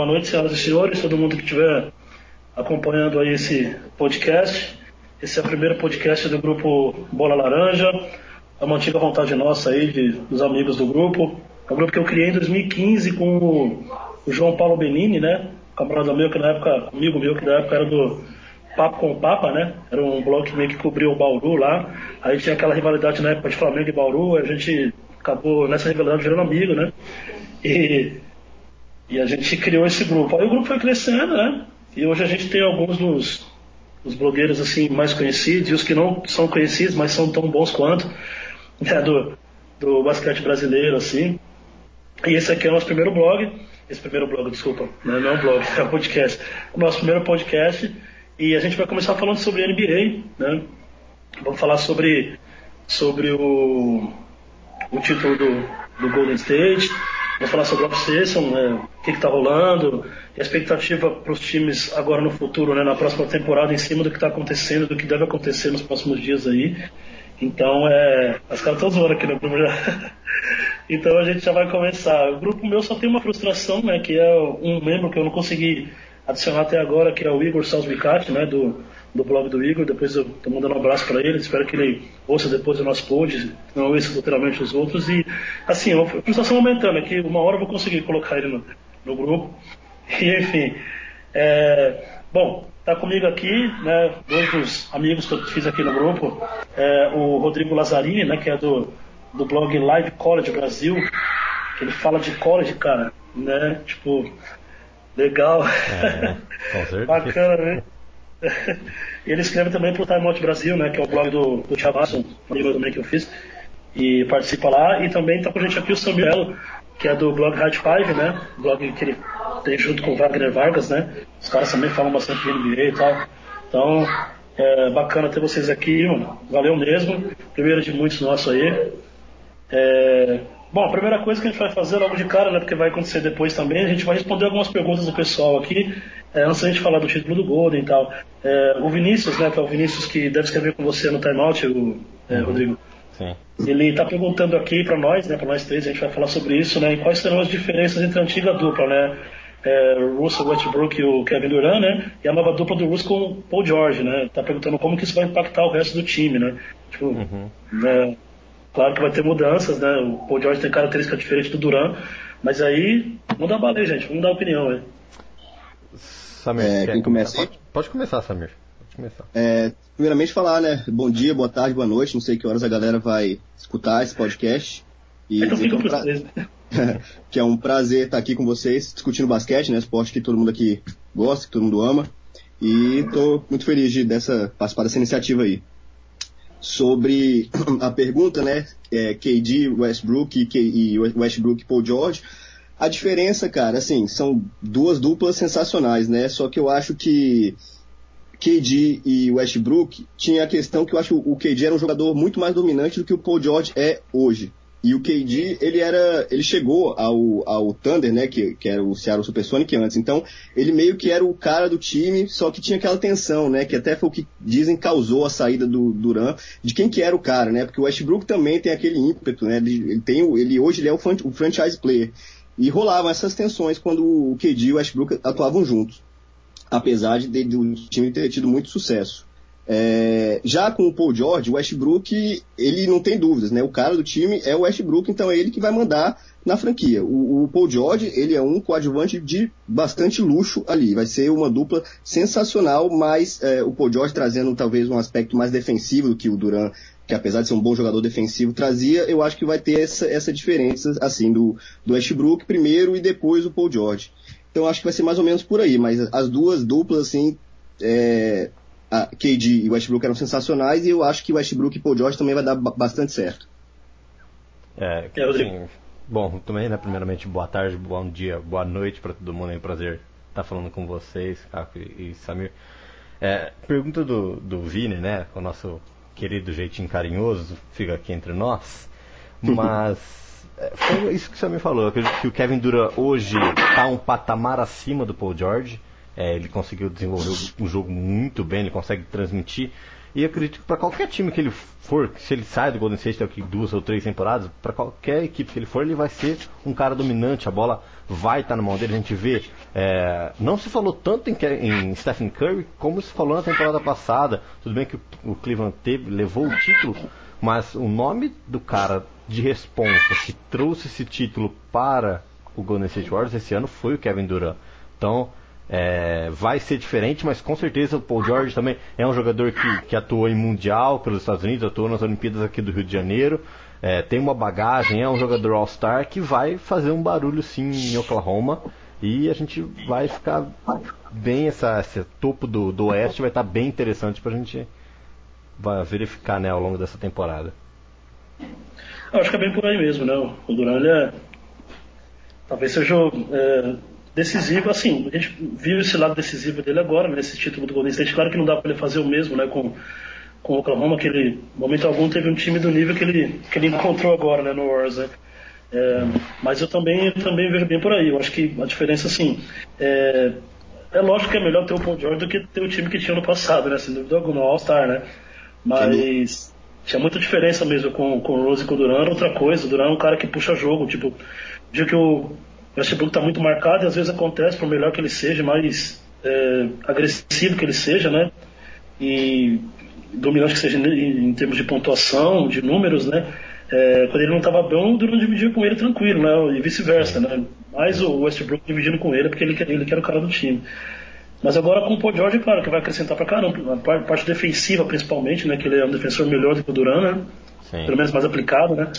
noite, senhoras e senhores, todo mundo que estiver acompanhando aí esse podcast. Esse é o primeiro podcast do grupo Bola Laranja. É uma antiga vontade nossa aí, dos amigos do grupo. É um grupo que eu criei em 2015 com o João Paulo Benini, né? Camarada meu, amigo meu, que na época era do Papo com o Papa, né? Era um blog que meio que cobriu o Bauru lá. Aí tinha aquela rivalidade na época de Flamengo e Bauru. A gente acabou nessa rivalidade virando amigo, né? E a gente criou esse grupo. Aí o grupo foi crescendo, né? E hoje a gente tem alguns dos blogueiros assim, mais conhecidos, e os que não são conhecidos, mas são tão bons quanto, né? Do basquete brasileiro, assim. E esse aqui é o nosso primeiro blog. Desculpa, não é um blog, é um podcast. O nosso primeiro podcast. E a gente vai começar falando sobre NBA, né? Vamos falar sobre o título do Golden State. Vamos falar sobre a off-season, né? O que está rolando, e a expectativa para os times agora no futuro, né? Na próxima temporada, em cima do que está acontecendo, do que deve acontecer nos próximos dias aí. Então, os caras estão zoando aqui no grupo já. Então a gente já vai começar. O grupo meu só tem uma frustração, né? Que é um membro que eu não consegui adicionar até agora, que é o Igor Salzbicati, né? Do blog do Igor. Depois eu estou mandando um abraço para ele. Espero que ele ouça depois o nosso pod, não ouça futuramente os outros. E assim, a frustração aumentando, é que uma hora eu vou conseguir colocar ele no grupo. E enfim, bom, tá comigo aqui, né? Dois dos amigos que eu fiz aqui no grupo, o Rodrigo Lazzarini, né? Que é do blog Live College Brasil, que ele fala de college, cara, né? Tipo, legal, com certeza. bacana, né? Ele escreve também pro Time Out Brasil, né? Que é o blog do Thiago Asson, um amigo também que eu fiz, e participa lá. E também tá com a gente aqui o Samuel, que é do blog High Five, né? Blog que ele tem junto com o Wagner Vargas, né? Os caras também falam bastante de NBA e tal. Então, é bacana ter vocês aqui, mano. Valeu mesmo. Primeiro de muitos nossos aí. Bom, a primeira coisa que a gente vai fazer logo de cara, né, porque vai acontecer depois também, a gente vai responder algumas perguntas do pessoal aqui, antes da gente falar do título do Golden e tal. O Vinícius, né, que é o Vinícius que deve escrever com você no Timeout, Rodrigo. Sim. Ele está perguntando aqui para nós, né, para nós três, a gente vai falar sobre isso, né, e quais serão as diferenças entre a antiga dupla, né, o Russell Westbrook e o Kevin Durant, né, e a nova dupla do Russell com o Paul George, né, tá perguntando como que isso vai impactar o resto do time, né, tipo, né. Claro que vai ter mudanças, né? O Paul George tem característica diferente do Durant, mas aí não dá bala aí, gente. Vamos dar opinião, né? Samir, quem começa? Pode começar, Samir. Pode começar. Primeiramente falar, né? Bom dia, boa tarde, boa noite. Não sei que horas a galera vai escutar esse podcast. E então fica por vocês, né? Que é um prazer estar aqui com vocês, discutindo basquete, né? Esporte que todo mundo aqui gosta, que todo mundo ama. E estou muito feliz de participar dessa iniciativa aí. Sobre a pergunta, né, KD, Westbrook e Westbrook e Paul George, a diferença, cara, assim, são duas duplas sensacionais, né, só que eu acho que KD e Westbrook tinha a questão que eu acho que o KD era um jogador muito mais dominante do que o Paul George é hoje. E o KD, ele chegou ao Thunder, né, que era o Seattle Supersonics antes. Então, ele meio que era o cara do time, só que tinha aquela tensão, né, que até foi o que dizem causou a saída do Durant, de quem que era o cara, né, porque o Westbrook também tem aquele ímpeto, né, hoje ele é o franchise player. E rolavam essas tensões quando o KD e o Westbrook atuavam juntos, apesar do time ter tido muito sucesso. Já com o Paul George, o Westbrook, ele não tem dúvidas, né? O cara do time é o Westbrook, então é ele que vai mandar na franquia. O Paul George, ele é um coadjuvante de bastante luxo ali, vai ser uma dupla sensacional, mas o Paul George trazendo talvez um aspecto mais defensivo do que o Durant, que apesar de ser um bom jogador defensivo, trazia. Eu acho que vai ter essa diferença, assim, do Westbrook primeiro e depois o Paul George. Então acho que vai ser mais ou menos por aí, mas as duas duplas, assim, a KD e o Westbrook eram sensacionais, e eu acho que o Westbrook e Paul George também vai dar bastante certo. Sim. Bom, também, né, primeiramente, boa tarde, bom dia, boa noite para todo mundo, é um prazer estar falando com vocês, Caco e Samir. Pergunta do Vini, né, o nosso querido jeitinho carinhoso, fica aqui entre nós, mas foi isso que o Samir falou. Eu acredito que o Kevin Durant hoje está um patamar acima do Paul George. Ele conseguiu desenvolver um jogo muito bem, ele consegue transmitir. E eu acredito que para qualquer time que ele for, se ele sai do Golden State daqui 2 ou 3 temporadas, para qualquer equipe que ele for, ele vai ser um cara dominante, a bola vai estar na mão dele. A gente vê, não se falou tanto em Stephen Curry como se falou na temporada passada. Tudo bem que o Cleveland levou o título, mas o nome do cara de responsa que trouxe esse título para o Golden State Warriors esse ano foi o Kevin Durant. Então vai ser diferente, mas com certeza o Paul George também é um jogador que atuou em Mundial pelos Estados Unidos, atuou nas Olimpíadas aqui do Rio de Janeiro, tem uma bagagem, é um jogador All-Star que vai fazer um barulho sim em Oklahoma, e a gente vai ficar bem, esse topo do Oeste vai estar bem interessante pra gente verificar, né, ao longo dessa temporada. Eu acho que é bem por aí mesmo, né? O Durant, ele talvez seja decisivo, assim, a gente viu esse lado decisivo dele agora, né, esse título do Golden State. Claro que não dá para ele fazer o mesmo, né, com o Oklahoma, que ele, em momento algum, teve um time do nível que ele encontrou agora, né, no Warriors, né. Mas eu também vejo bem por aí. Eu acho que a diferença, assim, é lógico que é melhor ter o Paul George do que ter o time que tinha no passado, né, sem dúvida alguma, All-Star, né, mas tinha muita diferença mesmo com o Rose e com o Durant. Outra coisa, o Durant é um cara que puxa jogo, tipo, o dia que o Westbrook está muito marcado, e às vezes acontece, por melhor que ele seja, mais agressivo que ele seja, né, e dominante que seja em termos de pontuação, de números, né, quando ele não estava bom, o Durant dividia com ele tranquilo, né, e vice-versa, né, mais o Westbrook dividindo com ele, porque ele que era o cara do time. Mas agora com o Paul George, claro, que vai acrescentar pra caramba, a parte defensiva principalmente, né, que ele é um defensor melhor do que o Durant, né, pelo menos mais aplicado, né,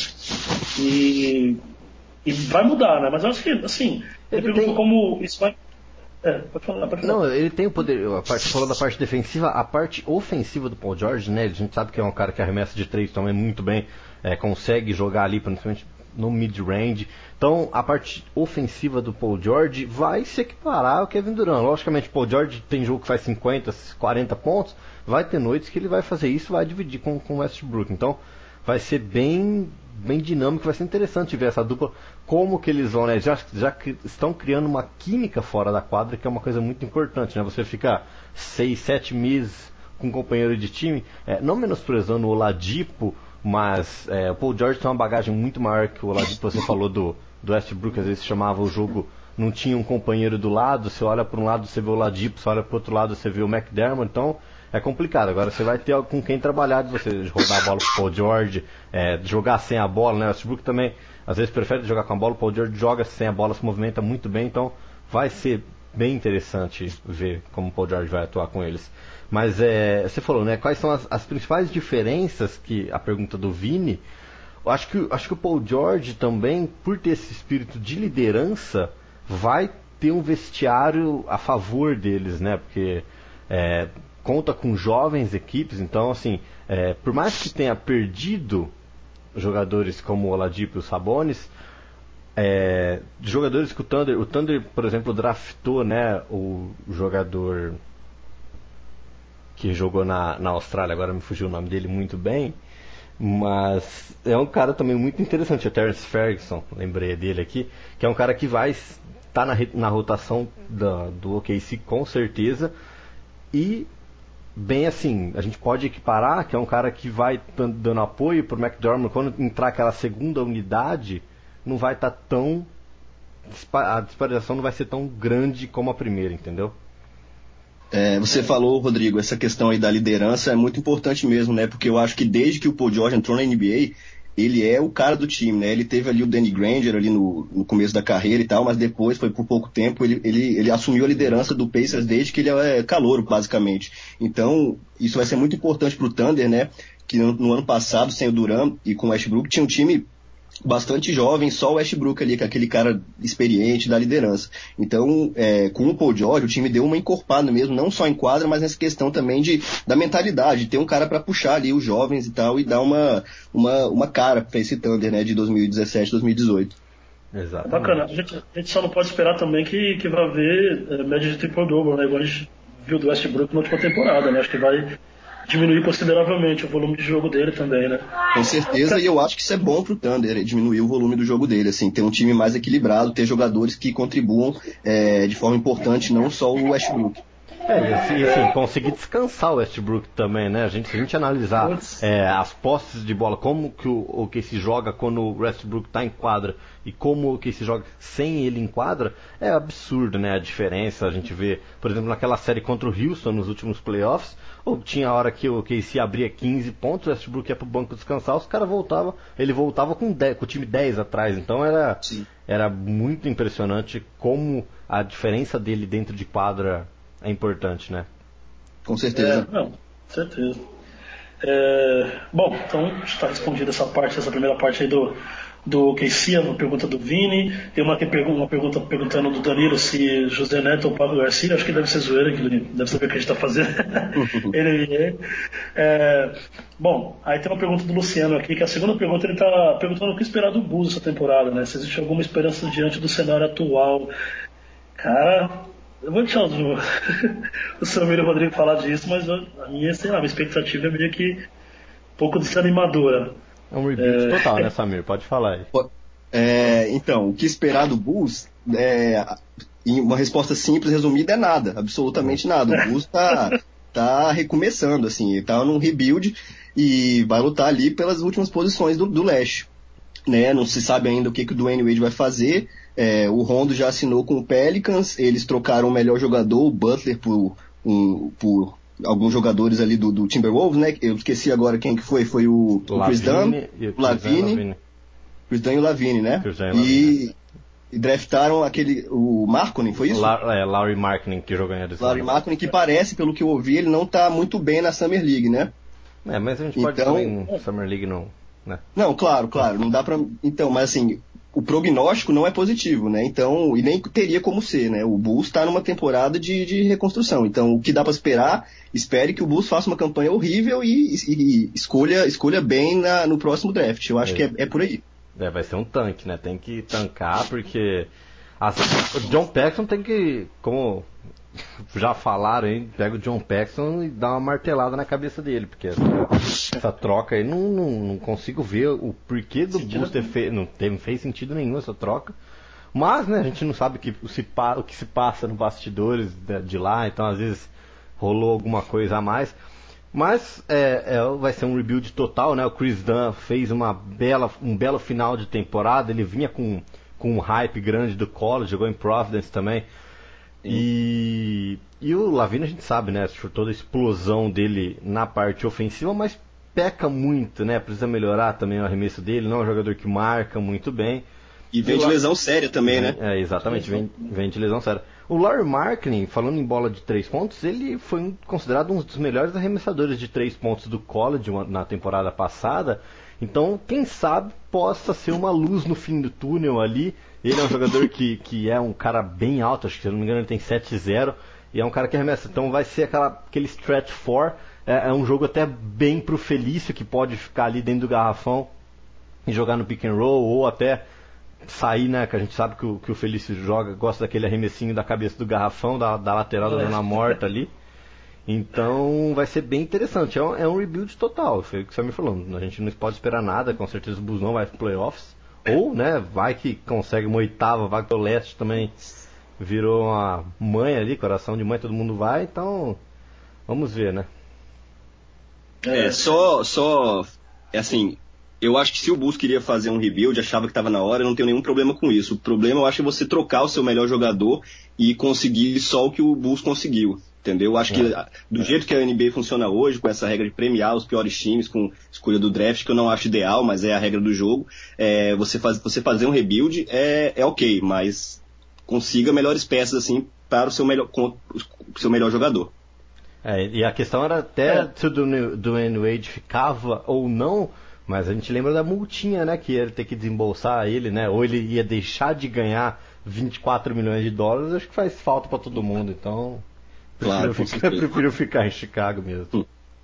e vai mudar, né? Mas eu acho que, assim, como isso vai... Pode falar. Não, ele tem o poder, falando da parte defensiva, a parte ofensiva do Paul George, né? A gente sabe que é um cara que arremessa de 3 também muito bem, consegue jogar ali, principalmente no mid-range. Então, a parte ofensiva do Paul George vai se equiparar ao Kevin Durant. Logicamente, o Paul George tem jogo que faz 50, 40 pontos, vai ter noites que ele vai fazer isso, vai dividir com o Westbrook. Então, vai ser bem dinâmico, vai ser interessante ver essa dupla, como que eles vão, né, já estão criando uma química fora da quadra, que é uma coisa muito importante, né, você ficar 6, 7 meses com um companheiro de time, não menosprezando o Oladipo, mas o Paul George tem uma bagagem muito maior que o Oladipo. Você falou do Westbrook, às vezes chamava o jogo, não tinha um companheiro do lado, você olha para um lado você vê o Oladipo, você olha para o outro lado você vê o McDermott, então é complicado. Agora você vai ter com quem trabalhar, de você rodar a bola pro Paul George, jogar sem a bola, né? O Westbrook também às vezes prefere jogar com a bola, o Paul George joga sem a bola, se movimenta muito bem, então vai ser bem interessante ver como o Paul George vai atuar com eles. Mas você falou, né? Quais são as principais diferenças, que a pergunta do Vini, eu acho que o Paul George também, por ter esse espírito de liderança, vai ter um vestiário a favor deles, né? Porque conta com jovens equipes, então assim, por mais que tenha perdido jogadores como o Oladipo e o Sabonis, jogadores que o Thunder, por exemplo, draftou, né, o jogador que jogou na Austrália, agora me fugiu o nome dele muito bem, mas é um cara também muito interessante, o Terrence Ferguson, lembrei dele aqui, que é um cara que vai estar na rotação do OKC com certeza, e bem assim, a gente pode equiparar que é um cara que vai dando apoio pro McDermott. Quando entrar aquela segunda unidade, não vai estar tão... a disparização não vai ser tão grande como a primeira, entendeu? Você falou, Rodrigo, essa questão aí da liderança é muito importante mesmo, né? Porque eu acho que desde que o Paul George entrou na NBA, ele é o cara do time, né? Ele teve ali o Danny Granger ali no começo da carreira e tal, mas depois, foi por pouco tempo, ele assumiu a liderança do Pacers desde que ele é calouro, basicamente. Então, isso vai ser muito importante pro Thunder, né? Que no ano passado, sem o Durant e com o Westbrook, tinha um time bastante jovem, só o Westbrook ali, que é aquele cara experiente da liderança. Então, com o Paul George, o time deu uma encorpada mesmo, não só em quadra, mas nessa questão também da mentalidade, de ter um cara para puxar ali os jovens e tal, e dar uma cara para esse Thunder, né, de 2017, 2018. Exato. Bacana. A gente só não pode esperar também que vai haver média de triple-double, né, igual a gente viu do Westbrook na última temporada, né, acho que vai diminuir consideravelmente o volume de jogo dele também, né? Com certeza, e eu acho que isso é bom pro Thunder, diminuir o volume do jogo dele, assim, ter um time mais equilibrado, ter jogadores que contribuam de forma importante, não só o Westbrook. E assim, conseguir descansar o Westbrook também, né? Se a gente analisar as posses de bola, como que o OKC joga quando o Westbrook está em quadra e como o OKC joga sem ele em quadra, é absurdo, né? A diferença, a gente vê, por exemplo, naquela série contra o Houston nos últimos playoffs, ou tinha hora que o OKC abria 15 pontos, o Westbrook ia pro banco descansar, os caras voltavam, ele voltava com o time 10 atrás, então era muito impressionante como a diferença dele dentro de quadra é importante, né? Com certeza. Com certeza. Bom, então está respondida essa primeira parte aí do OKC, a pergunta do Vini. Tem uma pergunta perguntando do Danilo se José Neto ou Pablo Garcia. Acho que deve ser zoeira, que deve saber o que a gente está fazendo. Bom, aí tem uma pergunta do Luciano aqui, que a segunda pergunta, ele está perguntando o que esperar do Bulls essa temporada, né? Se existe alguma esperança diante do cenário atual. Cara, eu vou deixar o Samir e o Rodrigo falar disso, mas a minha expectativa é meio que um pouco desanimadora. É um rebuild total, né, Samir? Pode falar aí. Então, o que esperar do Bulls, em uma resposta simples, resumida, é nada, absolutamente nada. O Bulls tá recomeçando, assim, tá num rebuild e vai lutar ali pelas últimas posições do leste. Né? Não se sabe ainda o que o Dwayne Wade vai fazer. O Rondo já assinou com o Pelicans, eles trocaram o melhor jogador, o Butler, por alguns jogadores ali do Timberwolves, né? Eu esqueci agora quem que foi o Chris Dunn, o Lavine. Chris Dunn e o Lavine, né? E draftaram o Markkanen, foi isso? Lauri Markkanen, que jogou em Arizona. Lauri Markkanen, que parece, pelo que eu ouvi, ele não tá muito bem na Summer League, né? Mas a gente pode também, Summer League não, né? Não, claro, não dá pra... Então, mas assim, o prognóstico não é positivo, né? Então, e nem teria como ser, né? O Bulls está numa temporada de reconstrução. Então, o que dá para esperar, espere que o Bulls faça uma campanha horrível e escolha bem no próximo draft. Eu acho que é por aí. Vai ser um tanque, né? Tem que tancar, porque o John Paxson tem que, como já falaram aí, pega o John Paxson e dá uma martelada na cabeça dele, porque essa troca aí não consigo ver o porquê do Bulls ter feito, não fez sentido nenhum essa troca, mas, né, a gente não sabe o que se passa nos bastidores de lá, então às vezes rolou alguma coisa a mais, mas vai ser um rebuild total, né? O Chris Dunn fez um belo final de temporada, ele vinha com um hype grande do college, jogou em Providence também. E o Lavine a gente sabe, né? Toda a explosão dele na parte ofensiva, mas peca muito, né? Precisa melhorar também o arremesso dele, não é um jogador que marca muito bem. E vem de lesão séria também, né? Exatamente, vem de lesão séria. O Lauri Markkanen, falando em bola de 3 pontos, ele foi considerado um dos melhores arremessadores de 3 pontos do college na temporada passada. Então, quem sabe possa ser uma luz no fim do túnel ali. Ele é um jogador que é um cara bem alto, acho que se eu não me engano ele tem 7'0", e é um cara que arremessa. Então vai ser aquele stretch 4, é um jogo até bem pro Felício, que pode ficar ali dentro do garrafão e jogar no pick and roll, ou até sair, né, que a gente sabe que o Felício gosta daquele arremessinho da cabeça do garrafão, da lateral da zona morta ali. Então vai ser bem interessante, é um rebuild total, foi o que você me falou, a gente não pode esperar nada, com certeza o Bulls não vai para playoffs, ou, né, vai que consegue uma oitava, vai que o leste também virou uma mãe ali, coração de mãe, todo mundo vai, então vamos ver, né. Assim, eu acho que se o Bulls queria fazer um rebuild, achava que estava na hora, eu não tenho nenhum problema com isso. O problema, eu acho, é você trocar o seu melhor jogador e conseguir só o que o Bulls conseguiu, entendeu? Eu acho que do jeito que a NBA funciona hoje, com essa regra de premiar os piores times, com escolha do draft, que eu não acho ideal, mas é a regra do jogo, você fazer um rebuild é ok, mas consiga melhores peças assim para o seu melhor jogador. E a questão era até se o Dwayne Wade ficava ou não, mas a gente lembra da multinha, né, que ia ter que desembolsar ele, né, ou ele ia deixar de ganhar 24 milhões de dólares, acho que faz falta para todo mundo, então prefiro ficar em Chicago mesmo.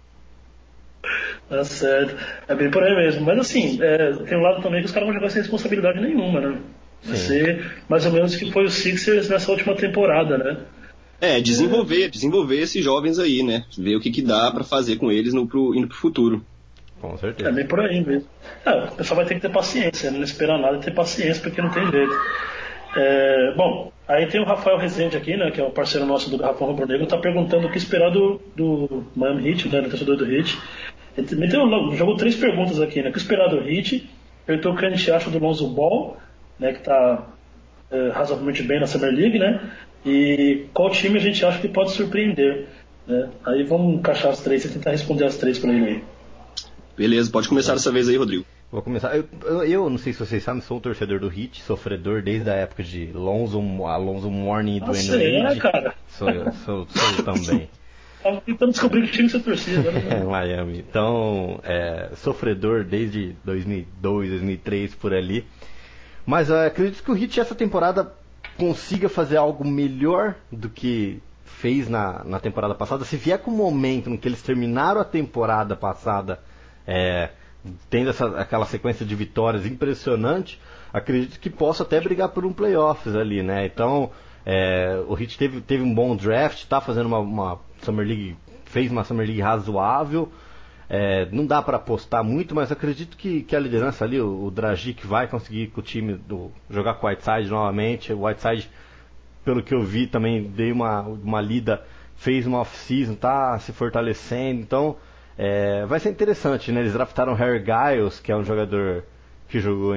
Tá certo, é bem por aí mesmo, mas assim, tem um lado também que os caras vão jogar sem responsabilidade nenhuma, né, vai ser mais ou menos o que foi o Sixers nessa última temporada, né. Desenvolver esses jovens aí, né? Ver o que dá pra fazer com eles indo pro futuro. Com certeza. É bem por aí mesmo. O pessoal vai ter que ter paciência, não esperar nada e ter paciência, porque não tem jeito. Bom, aí tem o Rafael Rezende aqui, né, que é o parceiro nosso do Garrafão Rubro Negro, tá perguntando o que esperar do Miami Heat, né, do torcedor do Heat. Ele jogou 3 perguntas aqui, né, o que esperar do Heat, perguntou o que a gente acha do Lonzo Ball, né, que tá razoavelmente bem na Summer League, né, e qual time a gente acha que pode surpreender, né. Aí vamos encaixar as 3 e tentar responder as 3 para ele aí. Beleza, pode começar dessa vez aí, Rodrigo. Vou começar. Eu não sei se vocês sabem, sou um torcedor do Heat, sofredor desde a época de Alonzo Mourning e Dwayne Wade. Cara. Sou eu também. Tava tentando descobrir que time você torcia, né? Miami. Então, sofredor desde 2002, 2003, por ali. Mas acredito que o Heat essa temporada consiga fazer algo melhor do que fez na temporada passada. Se vier com o momento em que eles terminaram a temporada passada tendo aquela sequência de vitórias impressionante, acredito que possa até brigar por um playoffs ali, né? Então, o Heat teve um bom draft, tá fazendo uma Summer League, fez uma Summer League razoável. Não dá para apostar muito, mas acredito que a liderança ali, o Dragic vai conseguir com o time jogar com o Whiteside novamente. O Whiteside, pelo que eu vi, também dei uma lida, fez uma off-season, tá se fortalecendo, então vai ser interessante, né? Eles draftaram Harry Giles, que é um jogador que jogou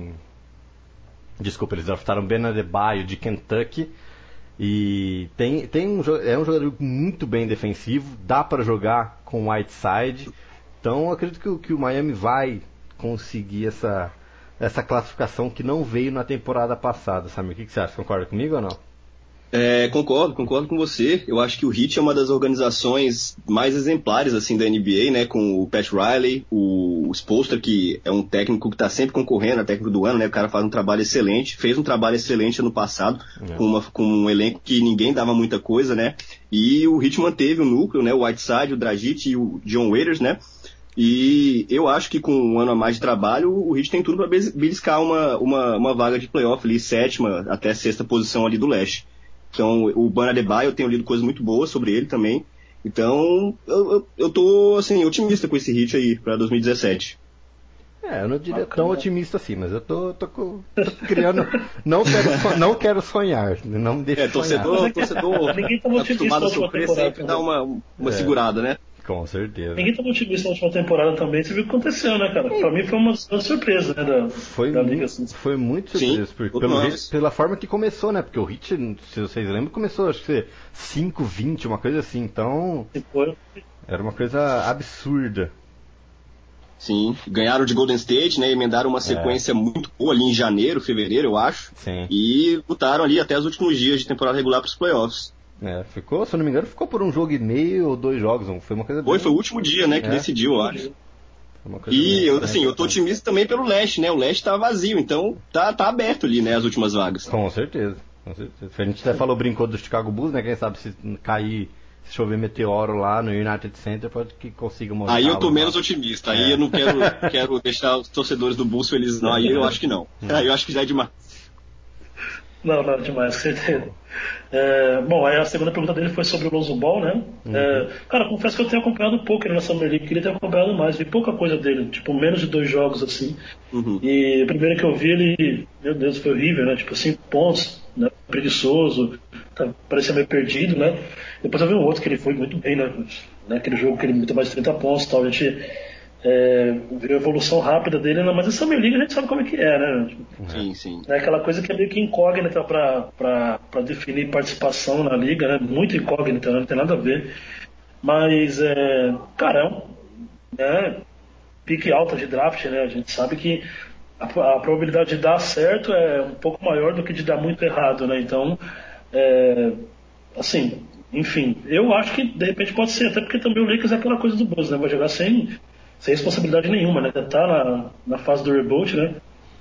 eles draftaram Ben Adebayo de Kentucky. E é um jogador muito bem defensivo, dá para jogar com o Whiteside. Então acredito que o Miami vai conseguir essa classificação que não veio na temporada passada, Samir. O que você acha? Concorda comigo ou não? Concordo com você. Eu acho que o Heat é uma das organizações mais exemplares assim da NBA, né? Com o Pat Riley, o Spoelstra, que é um técnico que está sempre concorrendo a técnico do ano, né? O cara faz um trabalho excelente, fez um trabalho excelente ano passado, com um elenco que ninguém dava muita coisa, né? E o Heat manteve o núcleo, né? O Whiteside, o Dragic e o John Waiters, né? E eu acho que com um ano a mais de trabalho, o Heat tem tudo para beliscar uma vaga de playoff ali, 7ª até 6ª posição ali do leste. Então, o Ben Adebayo, eu tenho lido coisas muito boas sobre ele também. Então, eu tô, assim, otimista com esse Heat aí pra 2017. Eu não diria tão otimista assim, mas eu tô criando... Não quero sonhar, não me deixe sonhar. Torcedor ninguém tá acostumado a sofrer sempre dá uma segurada, né? Com certeza. Ninguém tá otimista na última temporada também. Você viu o que aconteceu, né, cara? Pra mim foi uma surpresa, né, da liga. Assim. Foi muito surpresa, pela forma que começou, né? Porque o Heat, se vocês lembram, começou, acho que 5-20, uma coisa assim. Então, era uma coisa absurda. Sim, ganharam de Golden State, né? Emendaram uma sequência muito boa ali em janeiro, fevereiro, eu acho. Sim. E lutaram ali até os últimos dias de temporada regular pros playoffs. Ficou, se eu não me engano, ficou por um jogo e meio ou 2 jogos, foi uma coisa Foi o último dia, né, que decidiu, eu acho. E eu tô otimista também pelo leste, né, o leste tá vazio, então tá aberto ali, né, as últimas vagas. Com certeza. A gente até brincou do Chicago Bulls, né, quem sabe se cair, se chover meteoro lá no United Center, pode que consiga mostrar. Aí eu tô menos otimista, aí eu não quero deixar os torcedores do Bulls felizes, não, aí eu acho que não. Aí eu acho que já é demais. Não, demais, com certeza. Bom, aí a segunda pergunta dele foi sobre o Lonzo Ball, né? Cara, confesso que eu tenho acompanhado pouco ele na Summer League, queria ter acompanhado mais, vi pouca coisa dele, tipo, menos de 2 jogos, assim. E a primeira que eu vi ele, meu Deus, foi horrível, né? Tipo, 5 pontos, né? Preguiçoso, parecia meio perdido, né? Depois eu vi um outro que ele foi muito bem, né? Aquele jogo que ele meteu mais de 30 pontos e tal, a gente viu a evolução rápida dele, mas a Summer League a gente sabe como é que é, né? Sim. É aquela coisa que é meio que incógnita pra definir participação na liga, né? Muito incógnita, né? Não tem nada a ver. Mas, cara, pique alta de draft, né? A gente sabe que a probabilidade de dar certo é um pouco maior do que de dar muito errado, né? Então, assim, enfim, eu acho que de repente pode ser, até porque também o Lakers é aquela coisa do Bulls, né? Vai jogar sem responsabilidade nenhuma, né? Tá na fase do reboot, né?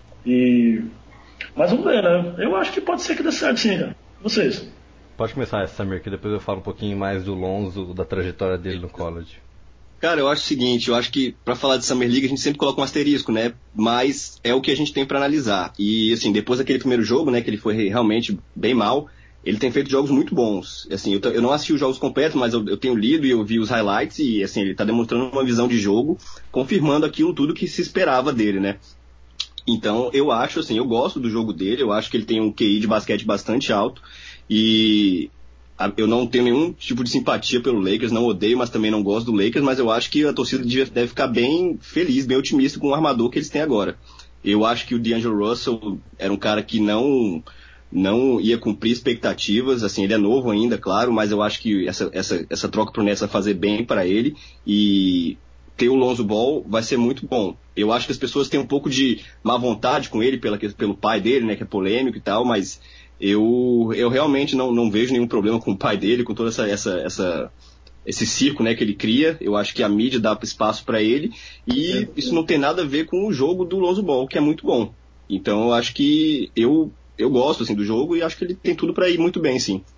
Mas vamos ver, né? Eu acho que pode ser que dê certo sim, cara. Vocês? Pode começar essa, Samir, que depois eu falo um pouquinho mais do Lonzo, da trajetória dele no college. Cara, eu acho o seguinte, eu acho que pra falar de Summer League a gente sempre coloca um asterisco, né? Mas é o que a gente tem pra analisar. E assim, depois daquele primeiro jogo, né, que ele foi realmente bem mal, ele tem feito jogos muito bons. Assim, eu não assisti os jogos completos, mas eu tenho lido e eu vi os highlights e assim, ele tá demonstrando uma visão de jogo, confirmando aquilo tudo que se esperava dele, né? Então, eu acho, assim, eu gosto do jogo dele, eu acho que ele tem um QI de basquete bastante alto, e eu não tenho nenhum tipo de simpatia pelo Lakers, não odeio, mas também não gosto do Lakers, mas eu acho que a torcida deve ficar bem feliz, bem otimista com o armador que eles têm agora. Eu acho que o D'Angelo Russell era um cara que não ia cumprir expectativas, assim, ele é novo ainda, claro, mas eu acho que essa troca pro Nets vai fazer bem para ele, e ter o Lonzo Ball vai ser muito bom. Eu acho que as pessoas têm um pouco de má vontade com ele, pelo pai dele, né, que é polêmico e tal, mas eu realmente não vejo nenhum problema com o pai dele, com todo esse circo, né, que ele cria. Eu acho que a mídia dá espaço para ele, e isso não tem nada a ver com o jogo do Lonzo Ball, que é muito bom. Então eu acho que eu gosto, assim, do jogo, e acho que ele tem tudo para ir muito bem, sim.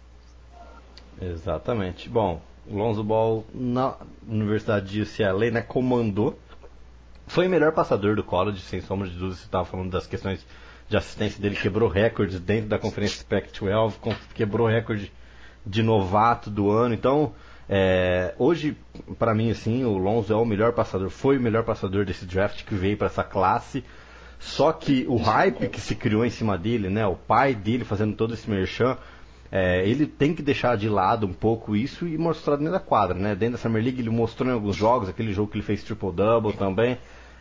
Exatamente. Bom, o Lonzo Ball na Universidade de UCLA, né, comandou. Foi o melhor passador do college, sem sombra de dúvida. Você estava falando das questões de assistência dele, quebrou recordes dentro da conferência Pac-12, quebrou recorde de novato do ano. Então, hoje, para mim, assim, o Lonzo é o melhor passador, foi o melhor passador desse draft que veio para essa classe. Só que o hype que se criou em cima dele, né, o pai dele fazendo todo esse merchan, ele tem que deixar de lado um pouco isso e mostrar dentro da quadra, né? Dentro da Summer League ele mostrou em alguns jogos, aquele jogo que ele fez triple-double também.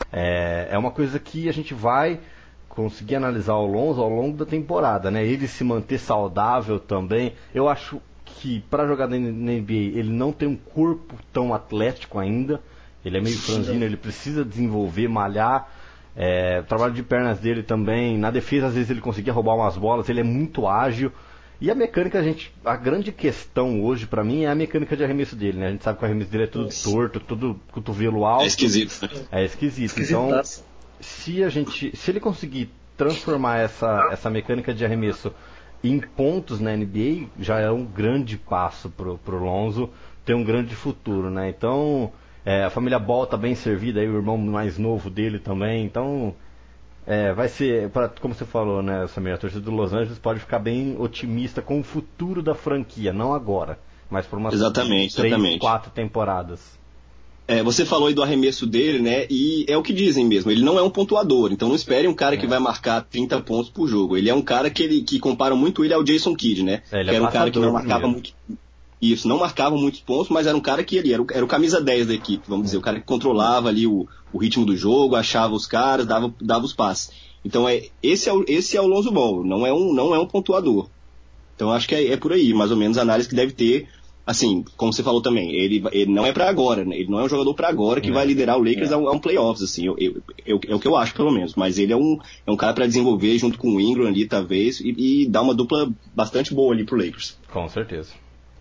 É uma coisa que a gente vai conseguir analisar o Lonzo ao longo da temporada, né? Ele se manter saudável também. Eu acho que para jogar na NBA ele não tem um corpo tão atlético ainda. Ele é meio franzino, ele precisa desenvolver, malhar. O trabalho de pernas dele também. Na defesa às vezes ele conseguia roubar umas bolas, ele é muito ágil. E a mecânica, a grande questão hoje pra mim é a mecânica de arremesso dele, né? A gente sabe que o arremesso dele é tudo torto, tudo cotovelo alto. É esquisito. É esquisito. Então, se ele conseguir transformar essa mecânica de arremesso em pontos na NBA, já é um grande passo pro Lonzo ter um grande futuro, né? Então, a família Ball tá bem servida, aí o irmão mais novo dele também, então vai ser, como você falou, né, Samir, a torcida do Los Angeles pode ficar bem otimista com o futuro da franquia, não agora, mas por umas 3, 4 temporadas. Você falou aí do arremesso dele, né, e é o que dizem mesmo, ele não é um pontuador, então não espere um cara que vai marcar 30 pontos por jogo, ele é um cara que comparam muito ele ao Jason Kidd, né, que era um cara que não marcava muito... Isso, não marcava muitos pontos, mas era um cara que ele era o camisa 10 da equipe, vamos dizer, o cara que controlava ali o ritmo do jogo, achava os caras, dava os passes. Então esse é o Lonzo Ball, não é um pontuador. Então acho que é por aí, mais ou menos a análise que deve ter, assim, como você falou também, ele não é para agora, né? Ele não é um jogador para agora que vai liderar o Lakers a um playoffs, assim, é o que eu acho pelo menos, mas ele é um cara para desenvolver junto com o Ingram ali, talvez, e dar uma dupla bastante boa ali pro Lakers. Com certeza.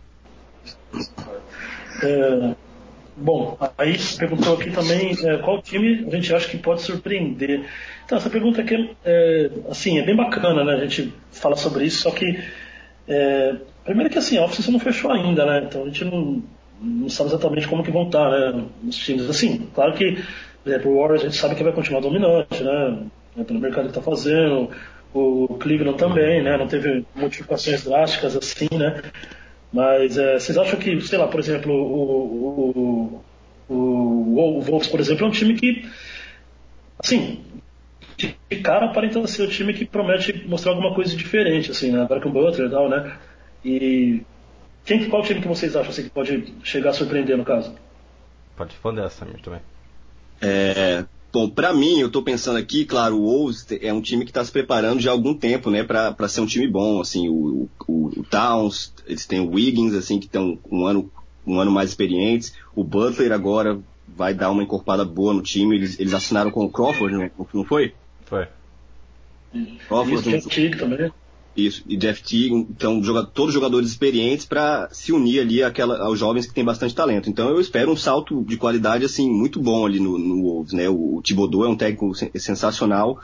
Bom, aí perguntou aqui também qual time a gente acha que pode surpreender. Então, essa pergunta aqui assim, é bem bacana, né? A gente fala sobre isso, só que primeiro que assim, a off-season não fechou ainda, né? Então a gente não sabe exatamente como que vão estar, né, os times. Assim, claro que, por exemplo, o Warriors a gente sabe que vai continuar dominante, né? Pelo mercado que está fazendo, o Cleveland também, né? Não teve modificações drásticas assim, né? Mas vocês acham que, sei lá, por exemplo, o Wolves, por exemplo, é um time que, assim, de cara aparenta ser o time que promete mostrar alguma coisa diferente, assim, né? Agora com o Butler e tal, né? E qual time que vocês acham assim, que pode chegar a surpreender no caso? Pode responder essa, Samir, também. Bom, pra mim, eu tô pensando aqui, claro, o Wolves é um time que tá se preparando já há algum tempo, né, pra ser um time bom, assim, o Towns, eles têm o Wiggins, assim, que estão um ano mais experientes, o Butler agora vai dar uma encorpada boa no time, eles assinaram com o Crawford, né, não foi? Foi. Crawford, e Jeff Teague também. Isso, e Jeff Teague, então todos jogadores experientes para se unir ali aos jovens que têm bastante talento. Então eu espero um salto de qualidade assim muito bom ali no Wolves, né? O Thibodeau é um técnico sensacional,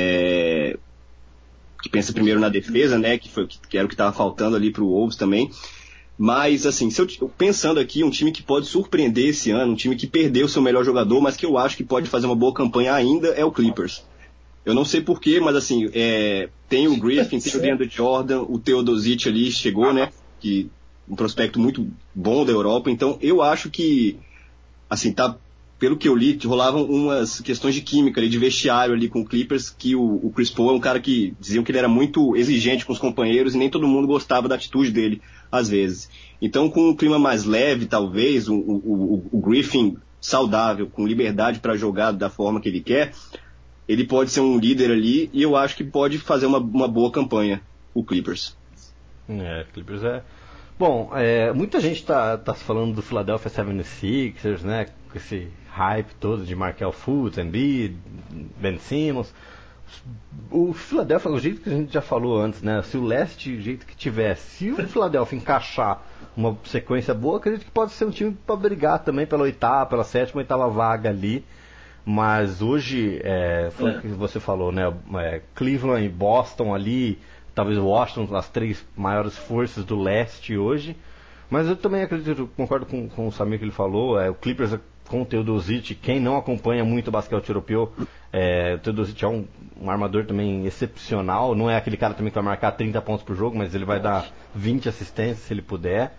que pensa primeiro na defesa, né? Que era o que estava faltando ali para o Wolves também. Mas assim, pensando aqui, um time que pode surpreender esse ano, um time que perdeu seu melhor jogador, mas que eu acho que pode fazer uma boa campanha ainda, é o Clippers. Eu não sei porquê, mas assim, tem o Griffin, tem o DeAndre Jordan, o Teodosic ali chegou, né? Um prospecto muito bom da Europa. Então eu acho que, assim, tá pelo que eu li, rolavam umas questões de química ali, de vestiário ali com o Clippers, que o Chris Paul é um cara que diziam que ele era muito exigente com os companheiros e nem todo mundo gostava da atitude dele, às vezes. Então, com um clima mais leve, talvez, o Griffin saudável, com liberdade para jogar da forma que ele quer, ele pode ser um líder ali e eu acho que pode fazer uma boa campanha, o Clippers. Clippers é... Bom, muita gente tá falando do Philadelphia 76ers, né, com esse hype todo de Markelle Fultz, Embiid, Ben Simmons. O Philadelphia, o jeito que a gente já falou antes, né, se o leste, o jeito que tiver, se o Philadelphia encaixar uma sequência boa, acredito que pode ser um time para brigar também pela sétima, oitava vaga ali. Mas hoje, foi o que você falou, né, Cleveland e Boston ali, talvez Washington, as 3 maiores forças do leste hoje. Mas eu também acredito, concordo com o Samir que ele falou, o Clippers com o Teodosic, quem não acompanha muito o basquete europeu, o Teodosic é um armador também excepcional, não é aquele cara também que vai marcar 30 pontos por jogo, mas ele vai dar 20 assistências se ele puder.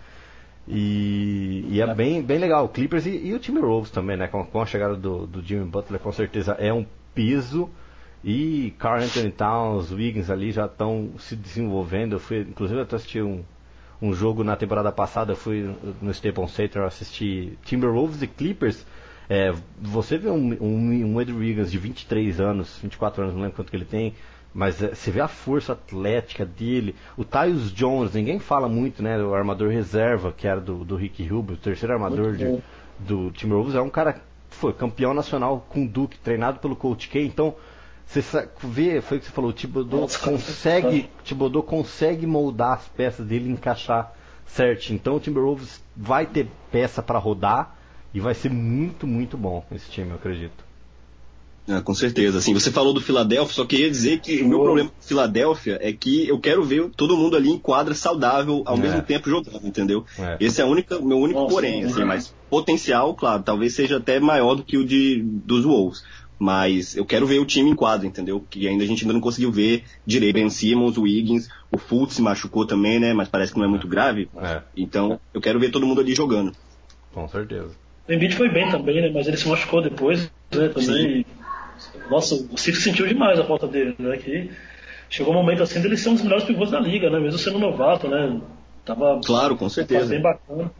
E é bem legal, o Clippers e o Timberwolves também, né, com a chegada do Jimmy Butler, com certeza é um peso. E Karl Anthony Towns, Wiggins ali já estão se desenvolvendo. Inclusive eu assisti um jogo na temporada passada, fui no Staples Center assistir Timberwolves e Clippers. Você vê um Andrew Wiggins de 23 anos, 24 anos, não lembro quanto que ele tem, mas você vê a força atlética dele. O Tyus Jones, ninguém fala muito, né, o armador reserva, que era do Ricky Rubio, o terceiro armador do Timberwolves, é um cara que foi campeão nacional com o Duke, treinado pelo Coach K, então você vê, foi o que você falou, o Thibodeau consegue moldar as peças dele e encaixar certo. Então o Timberwolves vai ter peça para rodar e vai ser muito, muito bom esse time, eu acredito. Com certeza. Assim, você falou do Philadelphia, só queria dizer que o meu problema com Philadelphia é que eu quero ver todo mundo ali em quadra saudável ao mesmo tempo jogando, entendeu? Esse é o meu único porém, assim, mas potencial, claro, talvez seja até maior do que o dos Wolves. Mas eu quero ver o time em quadra, entendeu? Que a gente ainda não conseguiu ver direito. Ben Simmons, o Wiggins, o Fultz se machucou também, né? Mas parece que não é muito grave. Então, eu quero ver todo mundo ali jogando. Com certeza. O Embiid foi bem também, né? Mas ele se machucou depois, né? Também. Nossa, o Sixers sentiu demais a falta dele, né? Que chegou um momento assim dele ser um dos melhores pivôs da liga, né? Mesmo sendo novato, né? Claro, com certeza. Bem bacana.